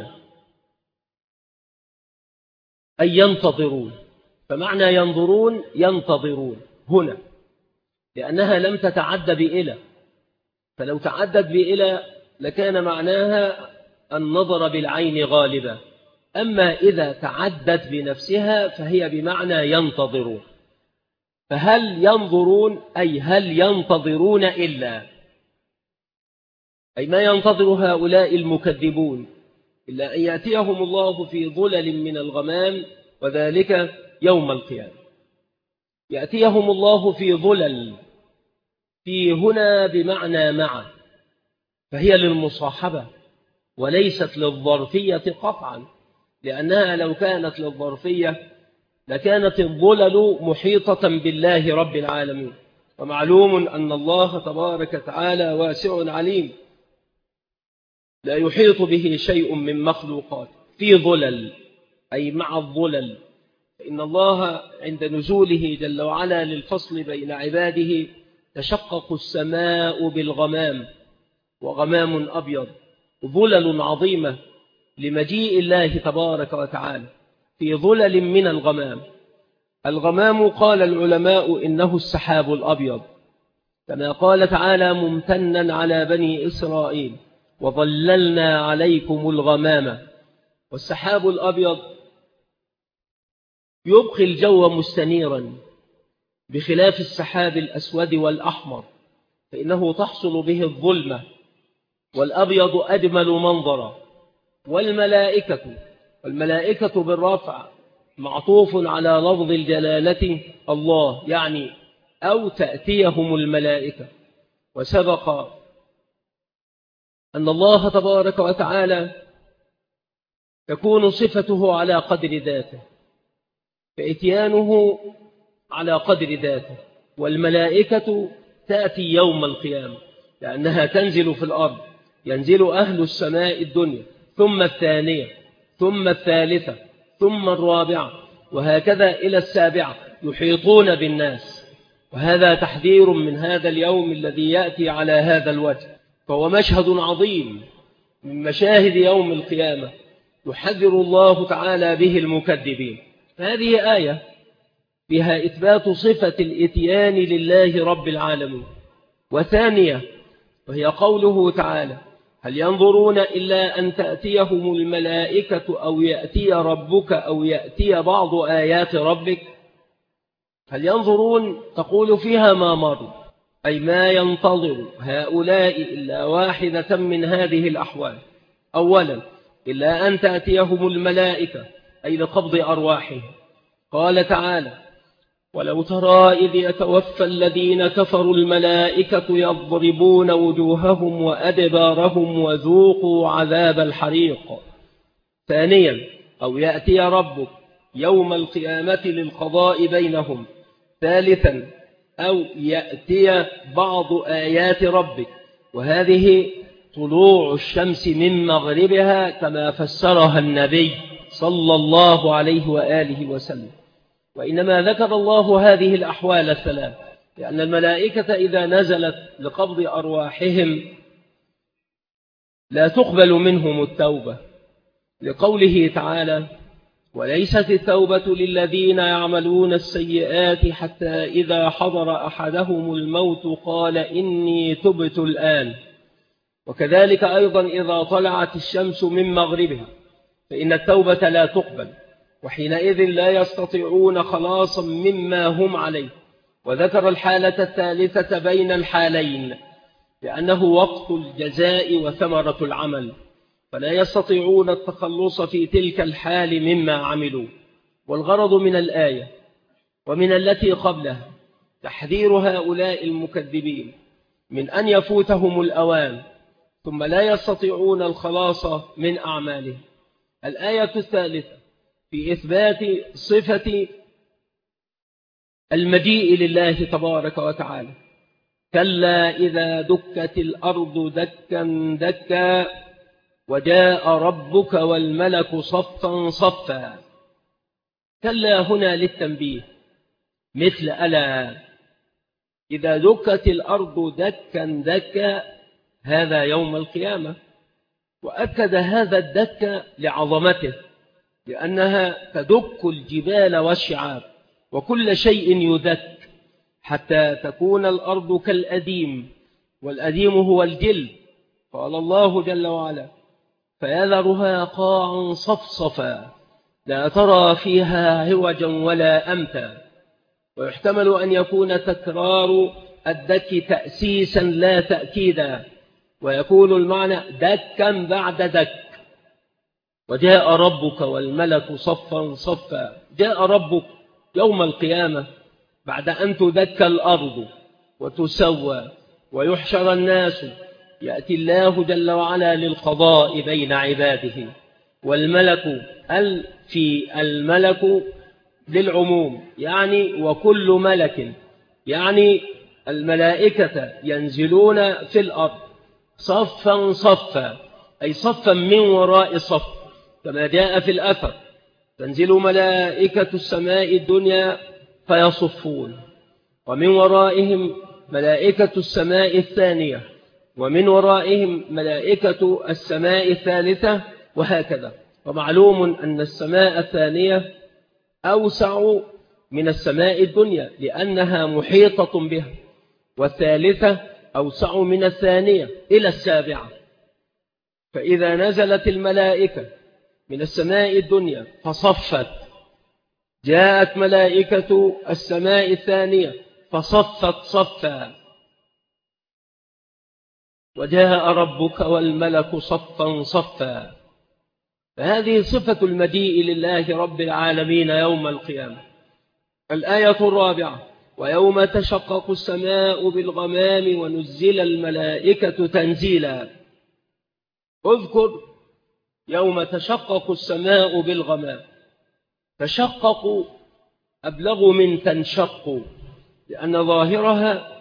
أي ينتظرون، فمعنى ينظرون ينتظرون هنا، لأنها لم تتعد بإلى، فلو تعدد بإلى لكان معناها النظر بالعين غالبا، أما إذا تعدت بنفسها فهي بمعنى ينتظرون. فهل ينظرون أي هل ينتظرون إلا، أي ما ينتظر هؤلاء المكذبون إلا أن يأتيهم الله في ظلل من الغمام، وذلك يوم القيامة. يأتيهم الله في ظلل، في هنا بمعنى مع، فهي للمصاحبة وليست للظرفية قطعا، لأنها لو كانت للظرفية لكانت الظلل محيطة بالله رب العالمين، ومعلوم أن الله تبارك وتعالى واسع عليم، لا يحيط به شيء من مخلوقات. في ظلل أي مع الظلل، فإن الله عند نزوله جل وعلا للفصل بين عباده تشقق السماء بالغمام، وغمام أبيض، ظلل عظيمة لمجيء الله تبارك وتعالى في ظلل من الغمام. الغمام قال العلماء إنه السحاب الأبيض، كما قال تعالى ممتنا على بني إسرائيل: وظللنا عليكم الغمام. والسحاب الأبيض يبقي الجو مستنيرا، بخلاف السحاب الأسود والأحمر فإنه تحصل به الظلمة، والأبيض أجمل منظرا. والملائكة بالرفع معطوف على لفظ الجلالة الله، يعني أو تأتيهم الملائكة. وسبق أن الله تبارك وتعالى تكون صفته على قدر ذاته، فإتيانه على قدر ذاته، والملائكة تأتي يوم القيامة لأنها تنزل في الأرض، ينزل أهل السماء الدنيا، ثم الثانية، ثم الثالثة، ثم الرابعة، وهكذا إلى السابعة، يحيطون بالناس. وهذا تحذير من هذا اليوم الذي يأتي على هذا الوجه، فهو مشهد عظيم من مشاهد يوم القيامة يحذر الله تعالى به المكذبين. فهذه آية بها إثبات صفة الإتيان لله رب العالمين. وثانية وهي قوله تعالى: هل ينظرون إلا أن تأتيهم الملائكة أو يأتي ربك أو يأتي بعض آيات ربك. هل ينظرون تقول فيها ما مر، أي ما ينتظر هؤلاء إلا واحدة من هذه الأحوال. أولا إلا أن تأتيهم الملائكة، أي لقبض أرواحهم. قال تعالى: ولو ترى إذ يتوفى الذين كفروا الملائكة يضربون وجوههم وأدبارهم وذوقوا عذاب الحريق. ثانيا أو يأتي ربك يوم القيامة للقضاء بينهم. ثالثا أو يأتي بعض آيات ربك، وهذه طلوع الشمس من مغربها كما فسرها النبي صلى الله عليه وآله وسلم. وإنما ذكر الله هذه الأحوال الثلاث لأن الملائكة إذا نزلت لقبض أرواحهم لا تقبل منهم التوبة، لقوله تعالى: وليست التوبة للذين يعملون السيئات حتى إذا حضر أحدهم الموت قال إني تبت الآن. وكذلك أيضا إذا طلعت الشمس من مغربها فإن التوبة لا تقبل، وحينئذ لا يستطيعون خلاصا مما هم عليه. وذكر الحالة الثالثة بين الحالين لأنه وقت الجزاء وثمرة العمل، فلا يستطيعون التخلص في تلك الحال مما عملوا. والغرض من الآية ومن التي قبلها تحذير هؤلاء المكذبين من أن يفوتهم الأوان ثم لا يستطيعون الخلاص من أعمالهم. الآية الثالثة في إثبات صفة المجيء لله تبارك وتعالى: كلا إذا دكت الأرض دكا دكا وجاء ربك والملك صفا صفا. كلا هنا للتنبيه مثل ألا. إذا دكت الأرض دكا دكا هذا يوم القيامة، وأكد هذا الدك لعظمته لأنها تدك الجبال والشعاب وكل شيء يدك حتى تكون الأرض كالأديم، والأديم هو الجلد. قال الله جل وعلا: فيذرها قاعا صفصفا لا ترى فيها عوجا ولا أمتا. ويحتمل أن يكون تكرار الدك تأسيسا لا تأكيدا، ويكون المعنى دكا بعد دك. وجاء ربك والملك صفا صفا. جاء ربك يوم القيامة بعد أن تدك الأرض وتسوى ويحشر الناس، يأتي الله جل وعلا للقضاء بين عباده. والملك في الملك للعموم يعني وكل ملك، يعني الملائكة ينزلون في الأرض صفا صفا، أي صفا من وراء صف، كما جاء في الأثر: تنزل ملائكة السماء الدنيا فيصفون، ومن ورائهم ملائكة السماء الثانية، ومن ورائهم ملائكة السماء الثالثة، وهكذا. ومعلوم أن السماء الثانية أوسع من السماء الدنيا لأنها محيطة بها، والثالثة أوسع من الثانية إلى السابعة. فإذا نزلت الملائكة من السماء الدنيا فصفت، جاءت ملائكة السماء الثانية فصفت صفا، وجاء ربك والملك صفا صفا. فهذه صفة المجيء لله رب العالمين يوم القيامة. الآية الرابعة: ويوم تشقق السماء بالغمام ونزل الملائكة تنزيلا. اذكر يوم تشقق السماء بالغمام. تشقق أبلغ من تنشق، لأن ظاهرها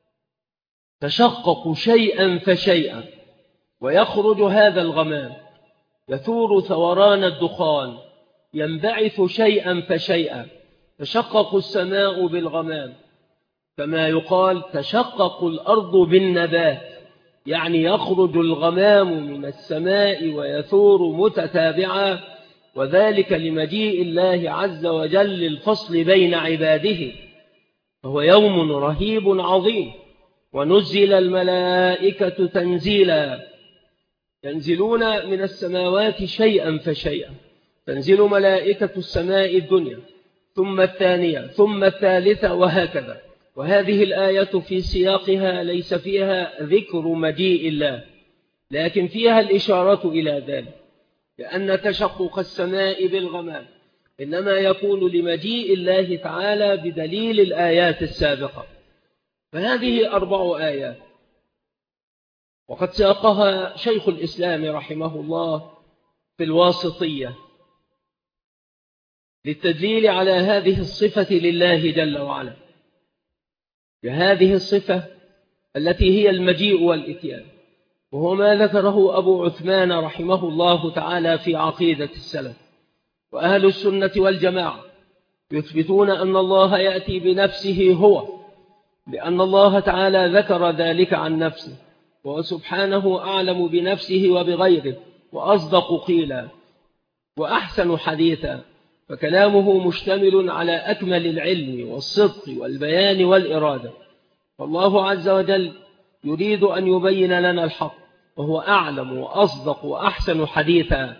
تشقق شيئا فشيئا، ويخرج هذا الغمام يثور ثوران الدخان، ينبعث شيئا فشيئا. تشقق السماء بالغمام، كما يقال تشقق الأرض بالنبات، يعني يخرج الغمام من السماء ويثور متتابعا، وذلك لمجيء الله عز وجل الفصل بين عباده، فهو يوم رهيب عظيم. ونزل الملائكة تنزيلا، ينزلون من السماوات شيئا فشيئا. تنزل ملائكة السماء الدنيا ثم الثانية ثم الثالثة، وهكذا. وهذه الآية في سياقها ليس فيها ذكر مجيء الله، لكن فيها الإشارة إلى ذلك، لأن تشقق السماء بالغمام إنما يكون لمجيء الله تعالى بدليل الآيات السابقة. فهذه 4 آيات، وقد ساقها شيخ الإسلام رحمه الله في الواسطية للتدليل على هذه الصفة لله جل وعلا، بهذه الصفة التي هي المجيء والإتيان. وهو ما ذكره أبو عثمان رحمه الله تعالى في عقيدة السلف. وأهل السنة والجماعة يثبتون أن الله يأتي بنفسه هو، لأن الله تعالى ذكر ذلك عن نفسه، وهو سبحانه أعلم بنفسه وبغيره، وأصدق قيلا، وأحسن حديثا، فكلامه مشتمل على أكمل العلم والصدق والبيان والإرادة. فالله عز وجل يريد أن يبين لنا الحق، وهو أعلم وأصدق وأحسن حديثا.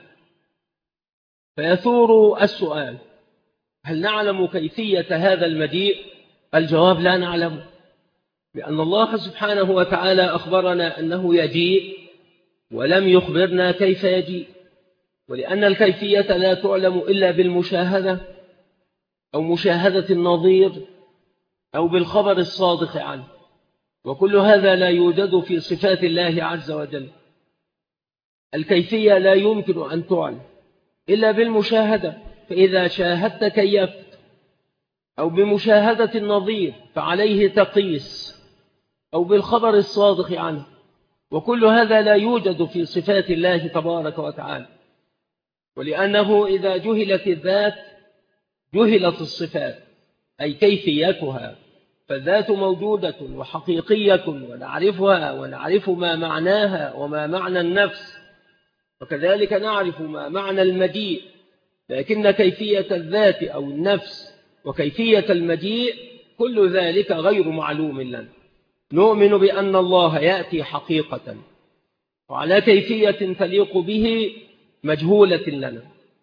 فيثور السؤال: هل نعلم كيفية هذا المجيء؟ الجواب: لا نعلم، لأن الله سبحانه وتعالى أخبرنا أنه يجيء ولم يخبرنا كيف يجيء، ولأن الكيفية لا تعلم إلا بالمشاهدة أو مشاهدة النظير أو بالخبر الصادق عنه، وكل هذا لا يوجد في صفات الله عز وجل. الكيفية لا يمكن أن تعلم إلا بالمشاهدة، فإذا شاهدت كيفت، أو بمشاهدة النظير فعليه تقيس، أو بالخبر الصادق عنه، وكل هذا لا يوجد في صفات الله تبارك وتعالى. ولأنه إذا جهلت الذات جهلت الصفات، أي كيفيتها، فالذات موجودة وحقيقية ونعرفها ونعرف ما معناها وما معنى النفس، وكذلك نعرف ما معنى المجيء، لكن كيفية الذات أو النفس وكيفية المجيء كل ذلك غير معلوم لنا. نؤمن بأن الله يأتي حقيقة وعلى كيفية تليق به مجهولة لنا،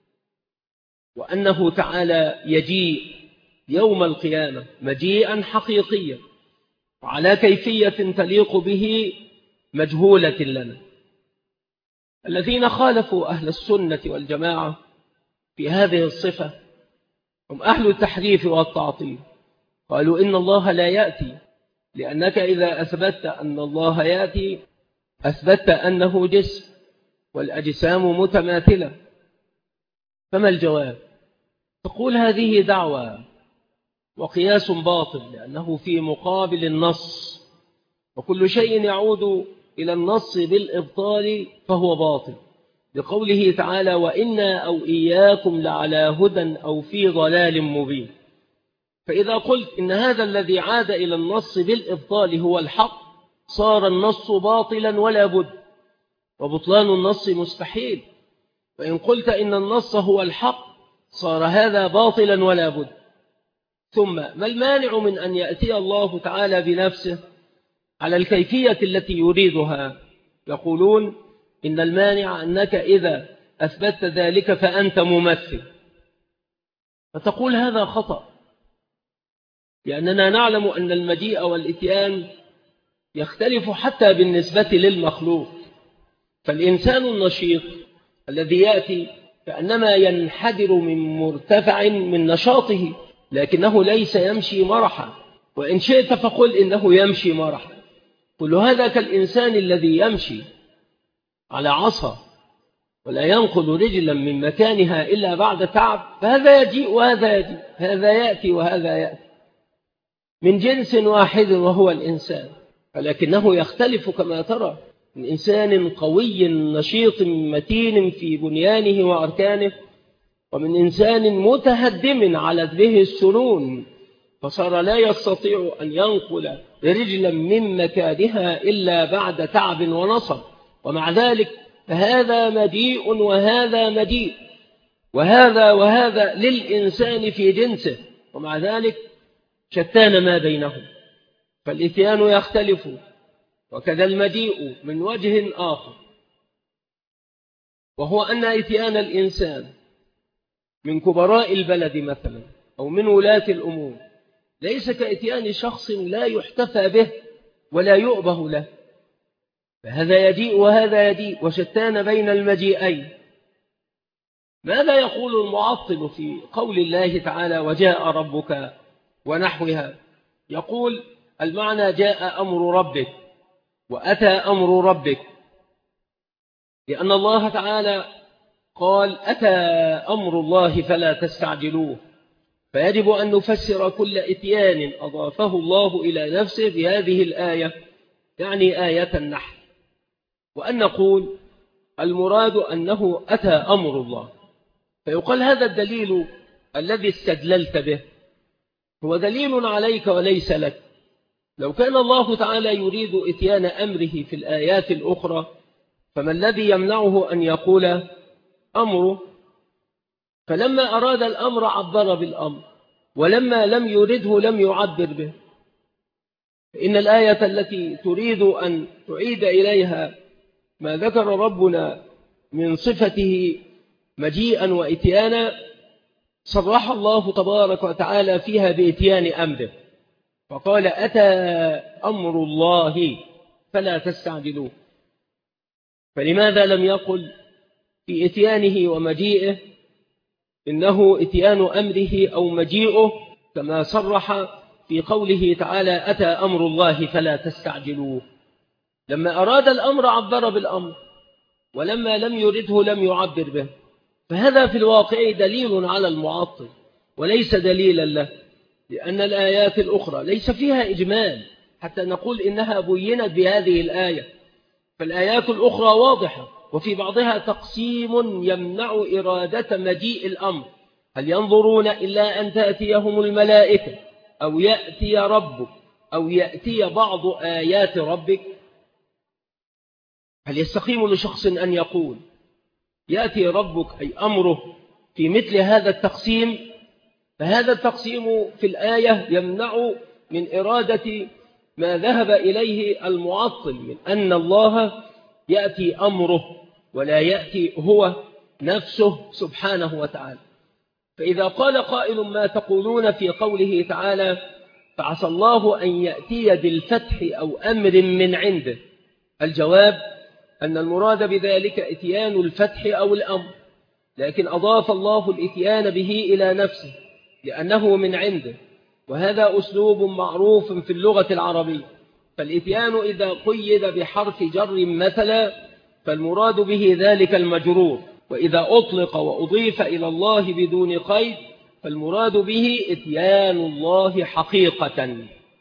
وأنه تعالى يجيء يوم القيامة مجيئا حقيقيا وعلى كيفية تليق به مجهولة لنا. الذين خالفوا أهل السنة والجماعة في هذه الصفة هم أهل التحريف والتعطيل. قالوا إن الله لا يأتي، لأنك إذا أثبتت أن الله يأتي أثبتت أنه جسم، والأجسام متماثلة. فما الجواب؟ تقول هذه دعوة وقياس باطل، لأنه في مقابل النص، وكل شيء يعود إلى النص بالإبطال فهو باطل، لقوله تعالى: وإنا أو إياكم لعلى هدى أو في ضلال مبين. فإذا قلت إن هذا الذي عاد إلى النص بالإبطال هو الحق، صار النص باطلا ولا بد، وبطلان النص مستحيل. وإن قلت إن النص هو الحق صار هذا باطلا ولا بد. ثم ما المانع من أن يأتي الله تعالى بنفسه على الكيفية التي يريدها؟ يقولون إن المانع أنك إذا أثبتت ذلك فأنت ممثل. فتقول هذا خطأ، لأننا نعلم أن المجيء والإتيان يختلف حتى بالنسبة للمخلوق. فالإنسان النشيط الذي يأتي كأنما ينحدر من مرتفع من نشاطه، لكنه ليس يمشي مرحا، وإن شئت فقل إنه يمشي مرحا. كل هذا كالإنسان الذي يمشي على عصا ولا ينقل رجلا من مكانها إلا بعد تعب، فهذا يجيء وهذا يجيء، هذا يأتي وهذا يأتي، من جنس واحد وهو الإنسان، ولكنه يختلف كما ترى، من إنسان قوي نشيط متين في بنيانه وأركانه، ومن إنسان متهدم علت به السنون فصار لا يستطيع أن ينقل رجلا من مكانها إلا بعد تعب ونصب. ومع ذلك فهذا مجيء وهذا مجيء، وهذا للإنسان في جنسه، ومع ذلك شتان ما بينهم. فالإتيان يختلف، وكذا المجيء من وجه آخر، وهو أن إتيان الإنسان من كبراء البلد مثلا أو من ولاة الأمور ليس كإتيان شخص لا يحتفى به ولا يؤبه له، فهذا يجيء وهذا يجيء، وشتان بين المجيئين. ماذا يقول المعطل في قول الله تعالى: وجاء ربك ونحوها؟ يقول المعنى جاء أمر ربك وأتى أمر ربك، لأن الله تعالى قال: أتى أمر الله فلا تستعجلوه. فيجب أن نفسر كل إتيان أضافه الله إلى نفسه بهذه الآية، يعني آية النحل. وأن نقول المراد أنه أتى أمر الله. فيقال هذا الدليل الذي استدللت به هو دليل عليك وليس لك. لو كان الله تعالى يريد إتيان أمره في الآيات الأخرى فما الذي يمنعه أن يقول أمره؟ فلما أراد الأمر عبر بالأمر، ولما لم يرده لم يعبر به. إن الآية التي تريد أن تعيد إليها ما ذكر ربنا من صفته مجيئا وإتيانا صرح الله تبارك وتعالى فيها بإتيان أمره، فقال أتى أمر الله فلا تستعجلوه. فلماذا لم يقل في إتيانه ومجيئه إنه إتيان أمره أو مجيئه كما صرح في قوله تعالى أتى أمر الله فلا تستعجلوه؟ لما أراد الأمر عبر بالأمر، ولما لم يرده لم يعبر به. فهذا في الواقع دليل على المعطل وليس دليلا له، لأن الآيات الأخرى ليس فيها إجمال حتى نقول إنها بينت بهذه الآية. فالآيات الأخرى واضحة، وفي بعضها تقسيم يمنع إرادة مجيء الأمر. هل ينظرون إلا أن تأتيهم الملائكة أو يأتي ربك أو يأتي بعض آيات ربك؟ هل يستقيم لشخص أن يقول يأتي ربك أي أمره في مثل هذا التقسيم؟ فهذا التقسيم في الآية يمنع من إرادة ما ذهب إليه المعطل من أن الله يأتي أمره ولا يأتي هو نفسه سبحانه وتعالى. فإذا قال قائل ما تقولون في قوله تعالى فعسى الله أن يأتي بالفتح أو أمر من عنده؟ الجواب أن المراد بذلك إتيان الفتح أو الأمر، لكن أضاف الله الإتيان به إلى نفسه لأنه من عنده، وهذا أسلوب معروف في اللغة العربية. فالإتيان إذا قيد بحرف جر مثلا فالمراد به ذلك المجرور، وإذا أطلق وأضيف إلى الله بدون قيد فالمراد به إتيان الله حقيقة.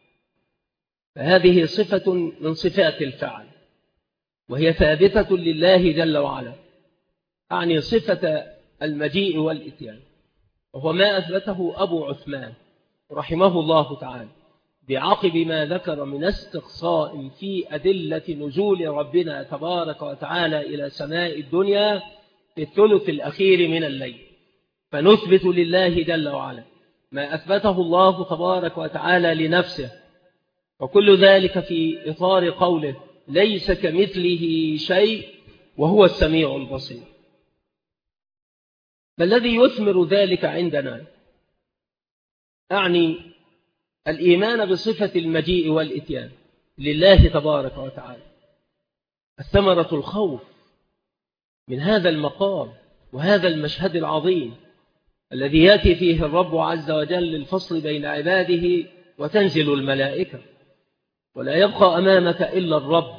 فهذه صفة من صفات الفعل وهي ثابتة لله جل وعلا، أعني صفة المجيء والإتيان، وهو ما أثبته أبو عثمان رحمه الله تعالى بعقب ما ذكر من استقصاء في أدلة نزول ربنا تبارك وتعالى إلى سماء الدنيا في الثلث الأخير من الليل. فنثبت لله جل وعلا ما أثبته الله تبارك وتعالى لنفسه، وكل ذلك في إطار قوله ليس كمثله شيء وهو السميع البصير. ما الذي يثمر ذلك عندنا؟ أعني الإيمان بصفة المجيء والإتيان لله تبارك وتعالى. الثمرة الخوف من هذا المقام وهذا المشهد العظيم الذي يأتي فيه الرب عز وجل للفصل بين عباده وتنزل الملائكة، ولا يبقى أمامك إلا الرب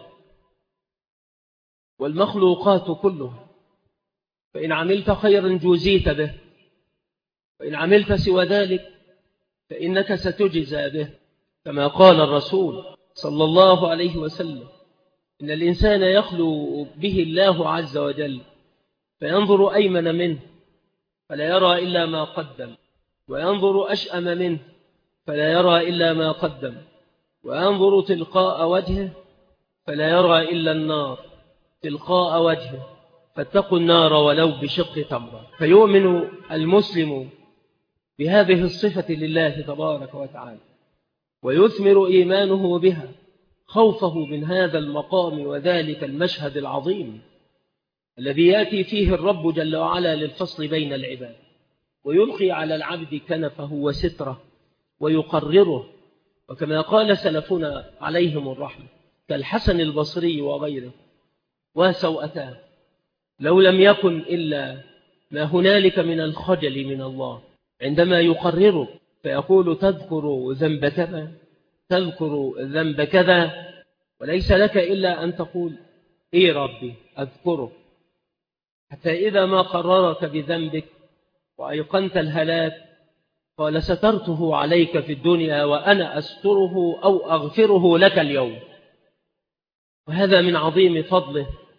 والمخلوقات كلها. فإن عملت خيرا جوزيت به، وإن عملت سوى ذلك فإنك ستجزى به، كما قال الرسول صلى الله عليه وسلم إن الإنسان يخلو به الله عز وجل فينظر أيمن منه فلا يرى إلا ما قدم، وينظر أشأم منه فلا يرى إلا ما قدم، وينظر تلقاء وجهه فلا يرى إلا النار تلقاء وجهه، فاتقوا النار ولو بشق تمرة. فيؤمن المسلم بهذه الصفة لله تبارك وتعالى ويثمر إيمانه بها خوفه من هذا المقام وذلك المشهد العظيم الذي يأتي فيه الرب جل وعلا للفصل بين العباد، ويلقي على العبد كنفه وستره ويقرره. وكما قال سلفنا عليهم الرحمة كالحسن البصري وغيره وسوءتان لو لم يكن إلا ما هنالك من الخجل من الله عندما يقرره فيقول تذكر ذنب كذا تذكر ذنب كذا، وليس لك إلا أن تقول إيه ربي أذكره، حتى إذا ما قررك بذنبك وأيقنت الهلاك قال سترته عليك في الدنيا وأنا أستره أو أغفره لك اليوم. وهذا من عظيم فضله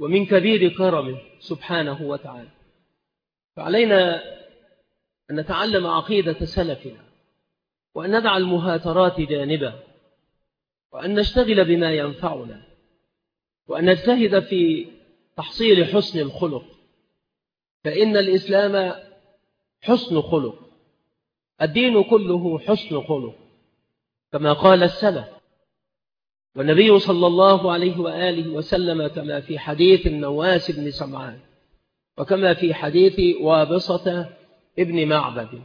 ومن كبير كرمه سبحانه وتعالى. فعلينا أن نتعلم عقيدة سلفنا، وأن ندع المهاترات جانبا، وأن نشتغل بما ينفعنا، وأن نجتهد في تحصيل حسن الخلق، فإن الإسلام حسن خلق، الدين كله حسن خلق كما قال السلف. والنبي صلى الله عليه وآله وسلم كما في حديث النواس بن سمعان وكما في حديث وابصة ابن معبد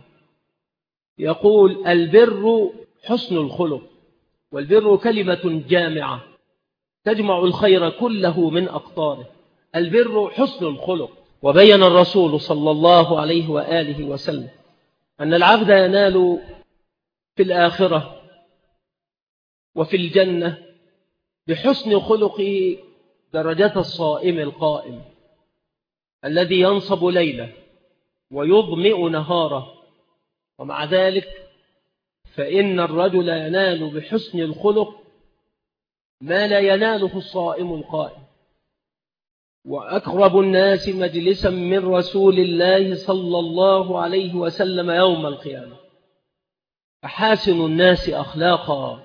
يقول: البر حسن الخلق. والبر كلمة جامعة تجمع الخير كله من أقطاره. البر حسن الخلق. وبين الرسول صلى الله عليه وآله وسلم أن العبد ينال في الآخرة وفي الجنة بحسن خلقه درجة الصائم القائم الذي ينصب ليله ويظمئ نهاره. ومع ذلك فإن الرجل ينال بحسن الخلق ما لا يناله الصائم القائم. وأقرب الناس مجلسا من رسول الله صلى الله عليه وسلم يوم القيامة أحاسن الناس أخلاقا.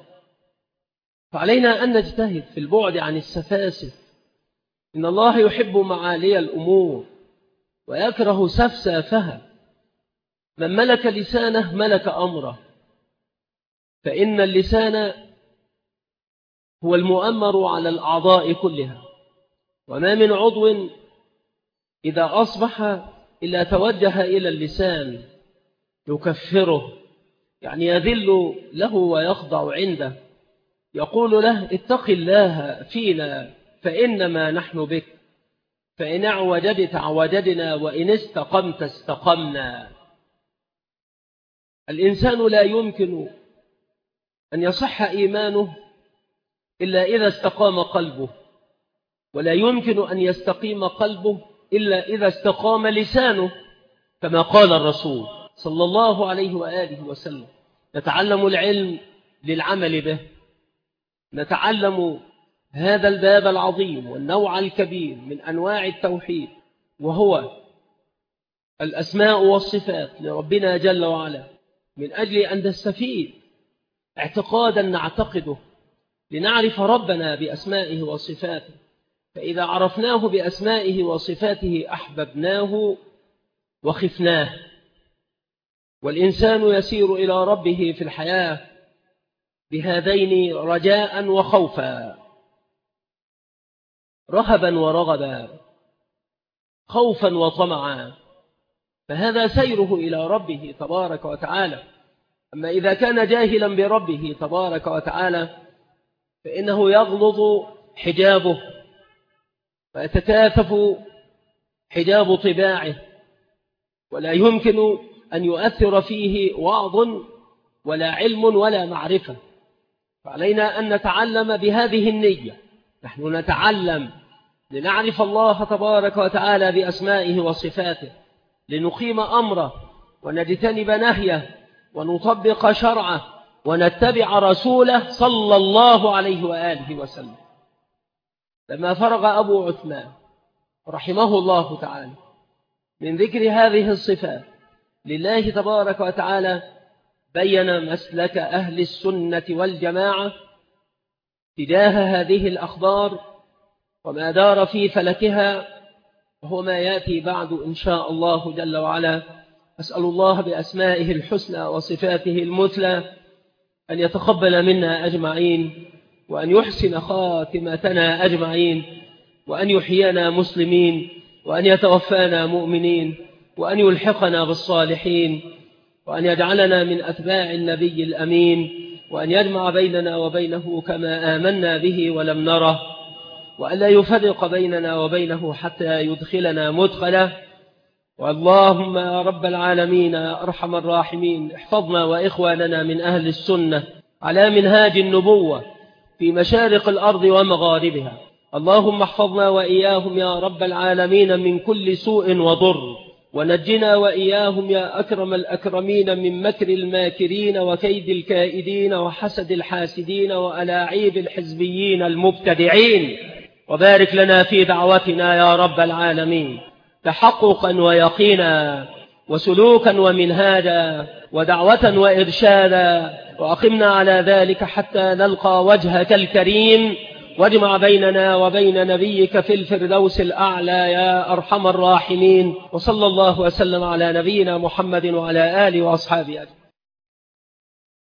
فعلينا أن نجتهد في البعد عن السفاسف. إن الله يحب معالي الأمور ويكره سفسافها. من ملك لسانه ملك أمره، فإن اللسان هو المؤمر على الأعضاء كلها، وما من عضو إذا أصبح إلا توجه إلى اللسان يكفره، يعني يذل له ويخضع عنده، يقول له: اتق الله فينا فإنما نحن بك، فإن اعوجدت اعوجدنا وإن استقمت استقمنا. الإنسان لا يمكن أن يصح إيمانه إلا إذا استقام قلبه، ولا يمكن أن يستقيم قلبه إلا إذا استقام لسانه، كما قال الرسول صلى الله عليه وآله وسلم: نتعلم العلم للعمل به. نتعلم هذا الباب العظيم والنوع الكبير من أنواع التوحيد، وهو الأسماء والصفات لربنا جل وعلا، من أجل أن نستفيد اعتقادا نعتقده لنعرف ربنا بأسمائه وصفاته. فإذا عرفناه بأسمائه وصفاته أحببناه وخفناه. والإنسان يسير إلى ربه في الحياة بهذين رجاء وخوفا، رهبا ورغبا، خوفا وطمعا، فهذا سيره إلى ربه تبارك وتعالى. أما إذا كان جاهلا بربه تبارك وتعالى فإنه يغلظ حجابه ويتكاثف حجاب طباعه، ولا يمكن أن يؤثر فيه وعظ ولا علم ولا معرفة. فعلينا أن نتعلم بهذه النية. نحن نتعلم لنعرف الله تبارك وتعالى بأسمائه وصفاته، لنقيم أمره ونجتنب نهيه ونطبق شرعه ونتبع رسوله صلى الله عليه وآله وسلم. لما فرغ أبو عثمان رحمه الله تعالى من ذكر هذه الصفات لله تبارك وتعالى، بين مسلك أهل السنة والجماعة تجاه هذه الأخبار وما دار في فلكها، وهو ما يأتي بعد إن شاء الله جل وعلا. أسأل الله بأسمائه الحسنى وصفاته المثلى أن يتقبل منا أجمعين، وأن يحسن خاتمتنا أجمعين، وأن يحيينا مسلمين، وأن يتوفانا مؤمنين، وأن يلحقنا بالصالحين، وأن يجعلنا من أتباع النبي الأمين، وأن يجمع بيننا وبينه كما آمنا به ولم نره، وأن لا يفرق بيننا وبينه حتى يدخلنا مدخله. واللهم يا رب العالمين أرحم الراحمين احفظنا وإخواننا من أهل السنة على منهاج النبوة في مشارق الأرض ومغاربها. اللهم احفظنا وإياهم يا رب العالمين من كل سوء وضر، ونجنا وإياهم يا أكرم الأكرمين من مكر الماكرين وكيد الكائدين وحسد الحاسدين وألاعيب الحزبيين المبتدعين. وبارك لنا في دعوتنا يا رب العالمين، تحققا ويقينا وسلوكا ومنهاجا ودعوة وإرشادا، وأقمنا على ذلك حتى نلقى وجهك الكريم، واجمع بيننا وبين نبيك في الفردوس الأعلى يا أرحم الراحمين. وصلى الله وسلم على نبينا محمد وعلى آله وأصحابه أجمعين.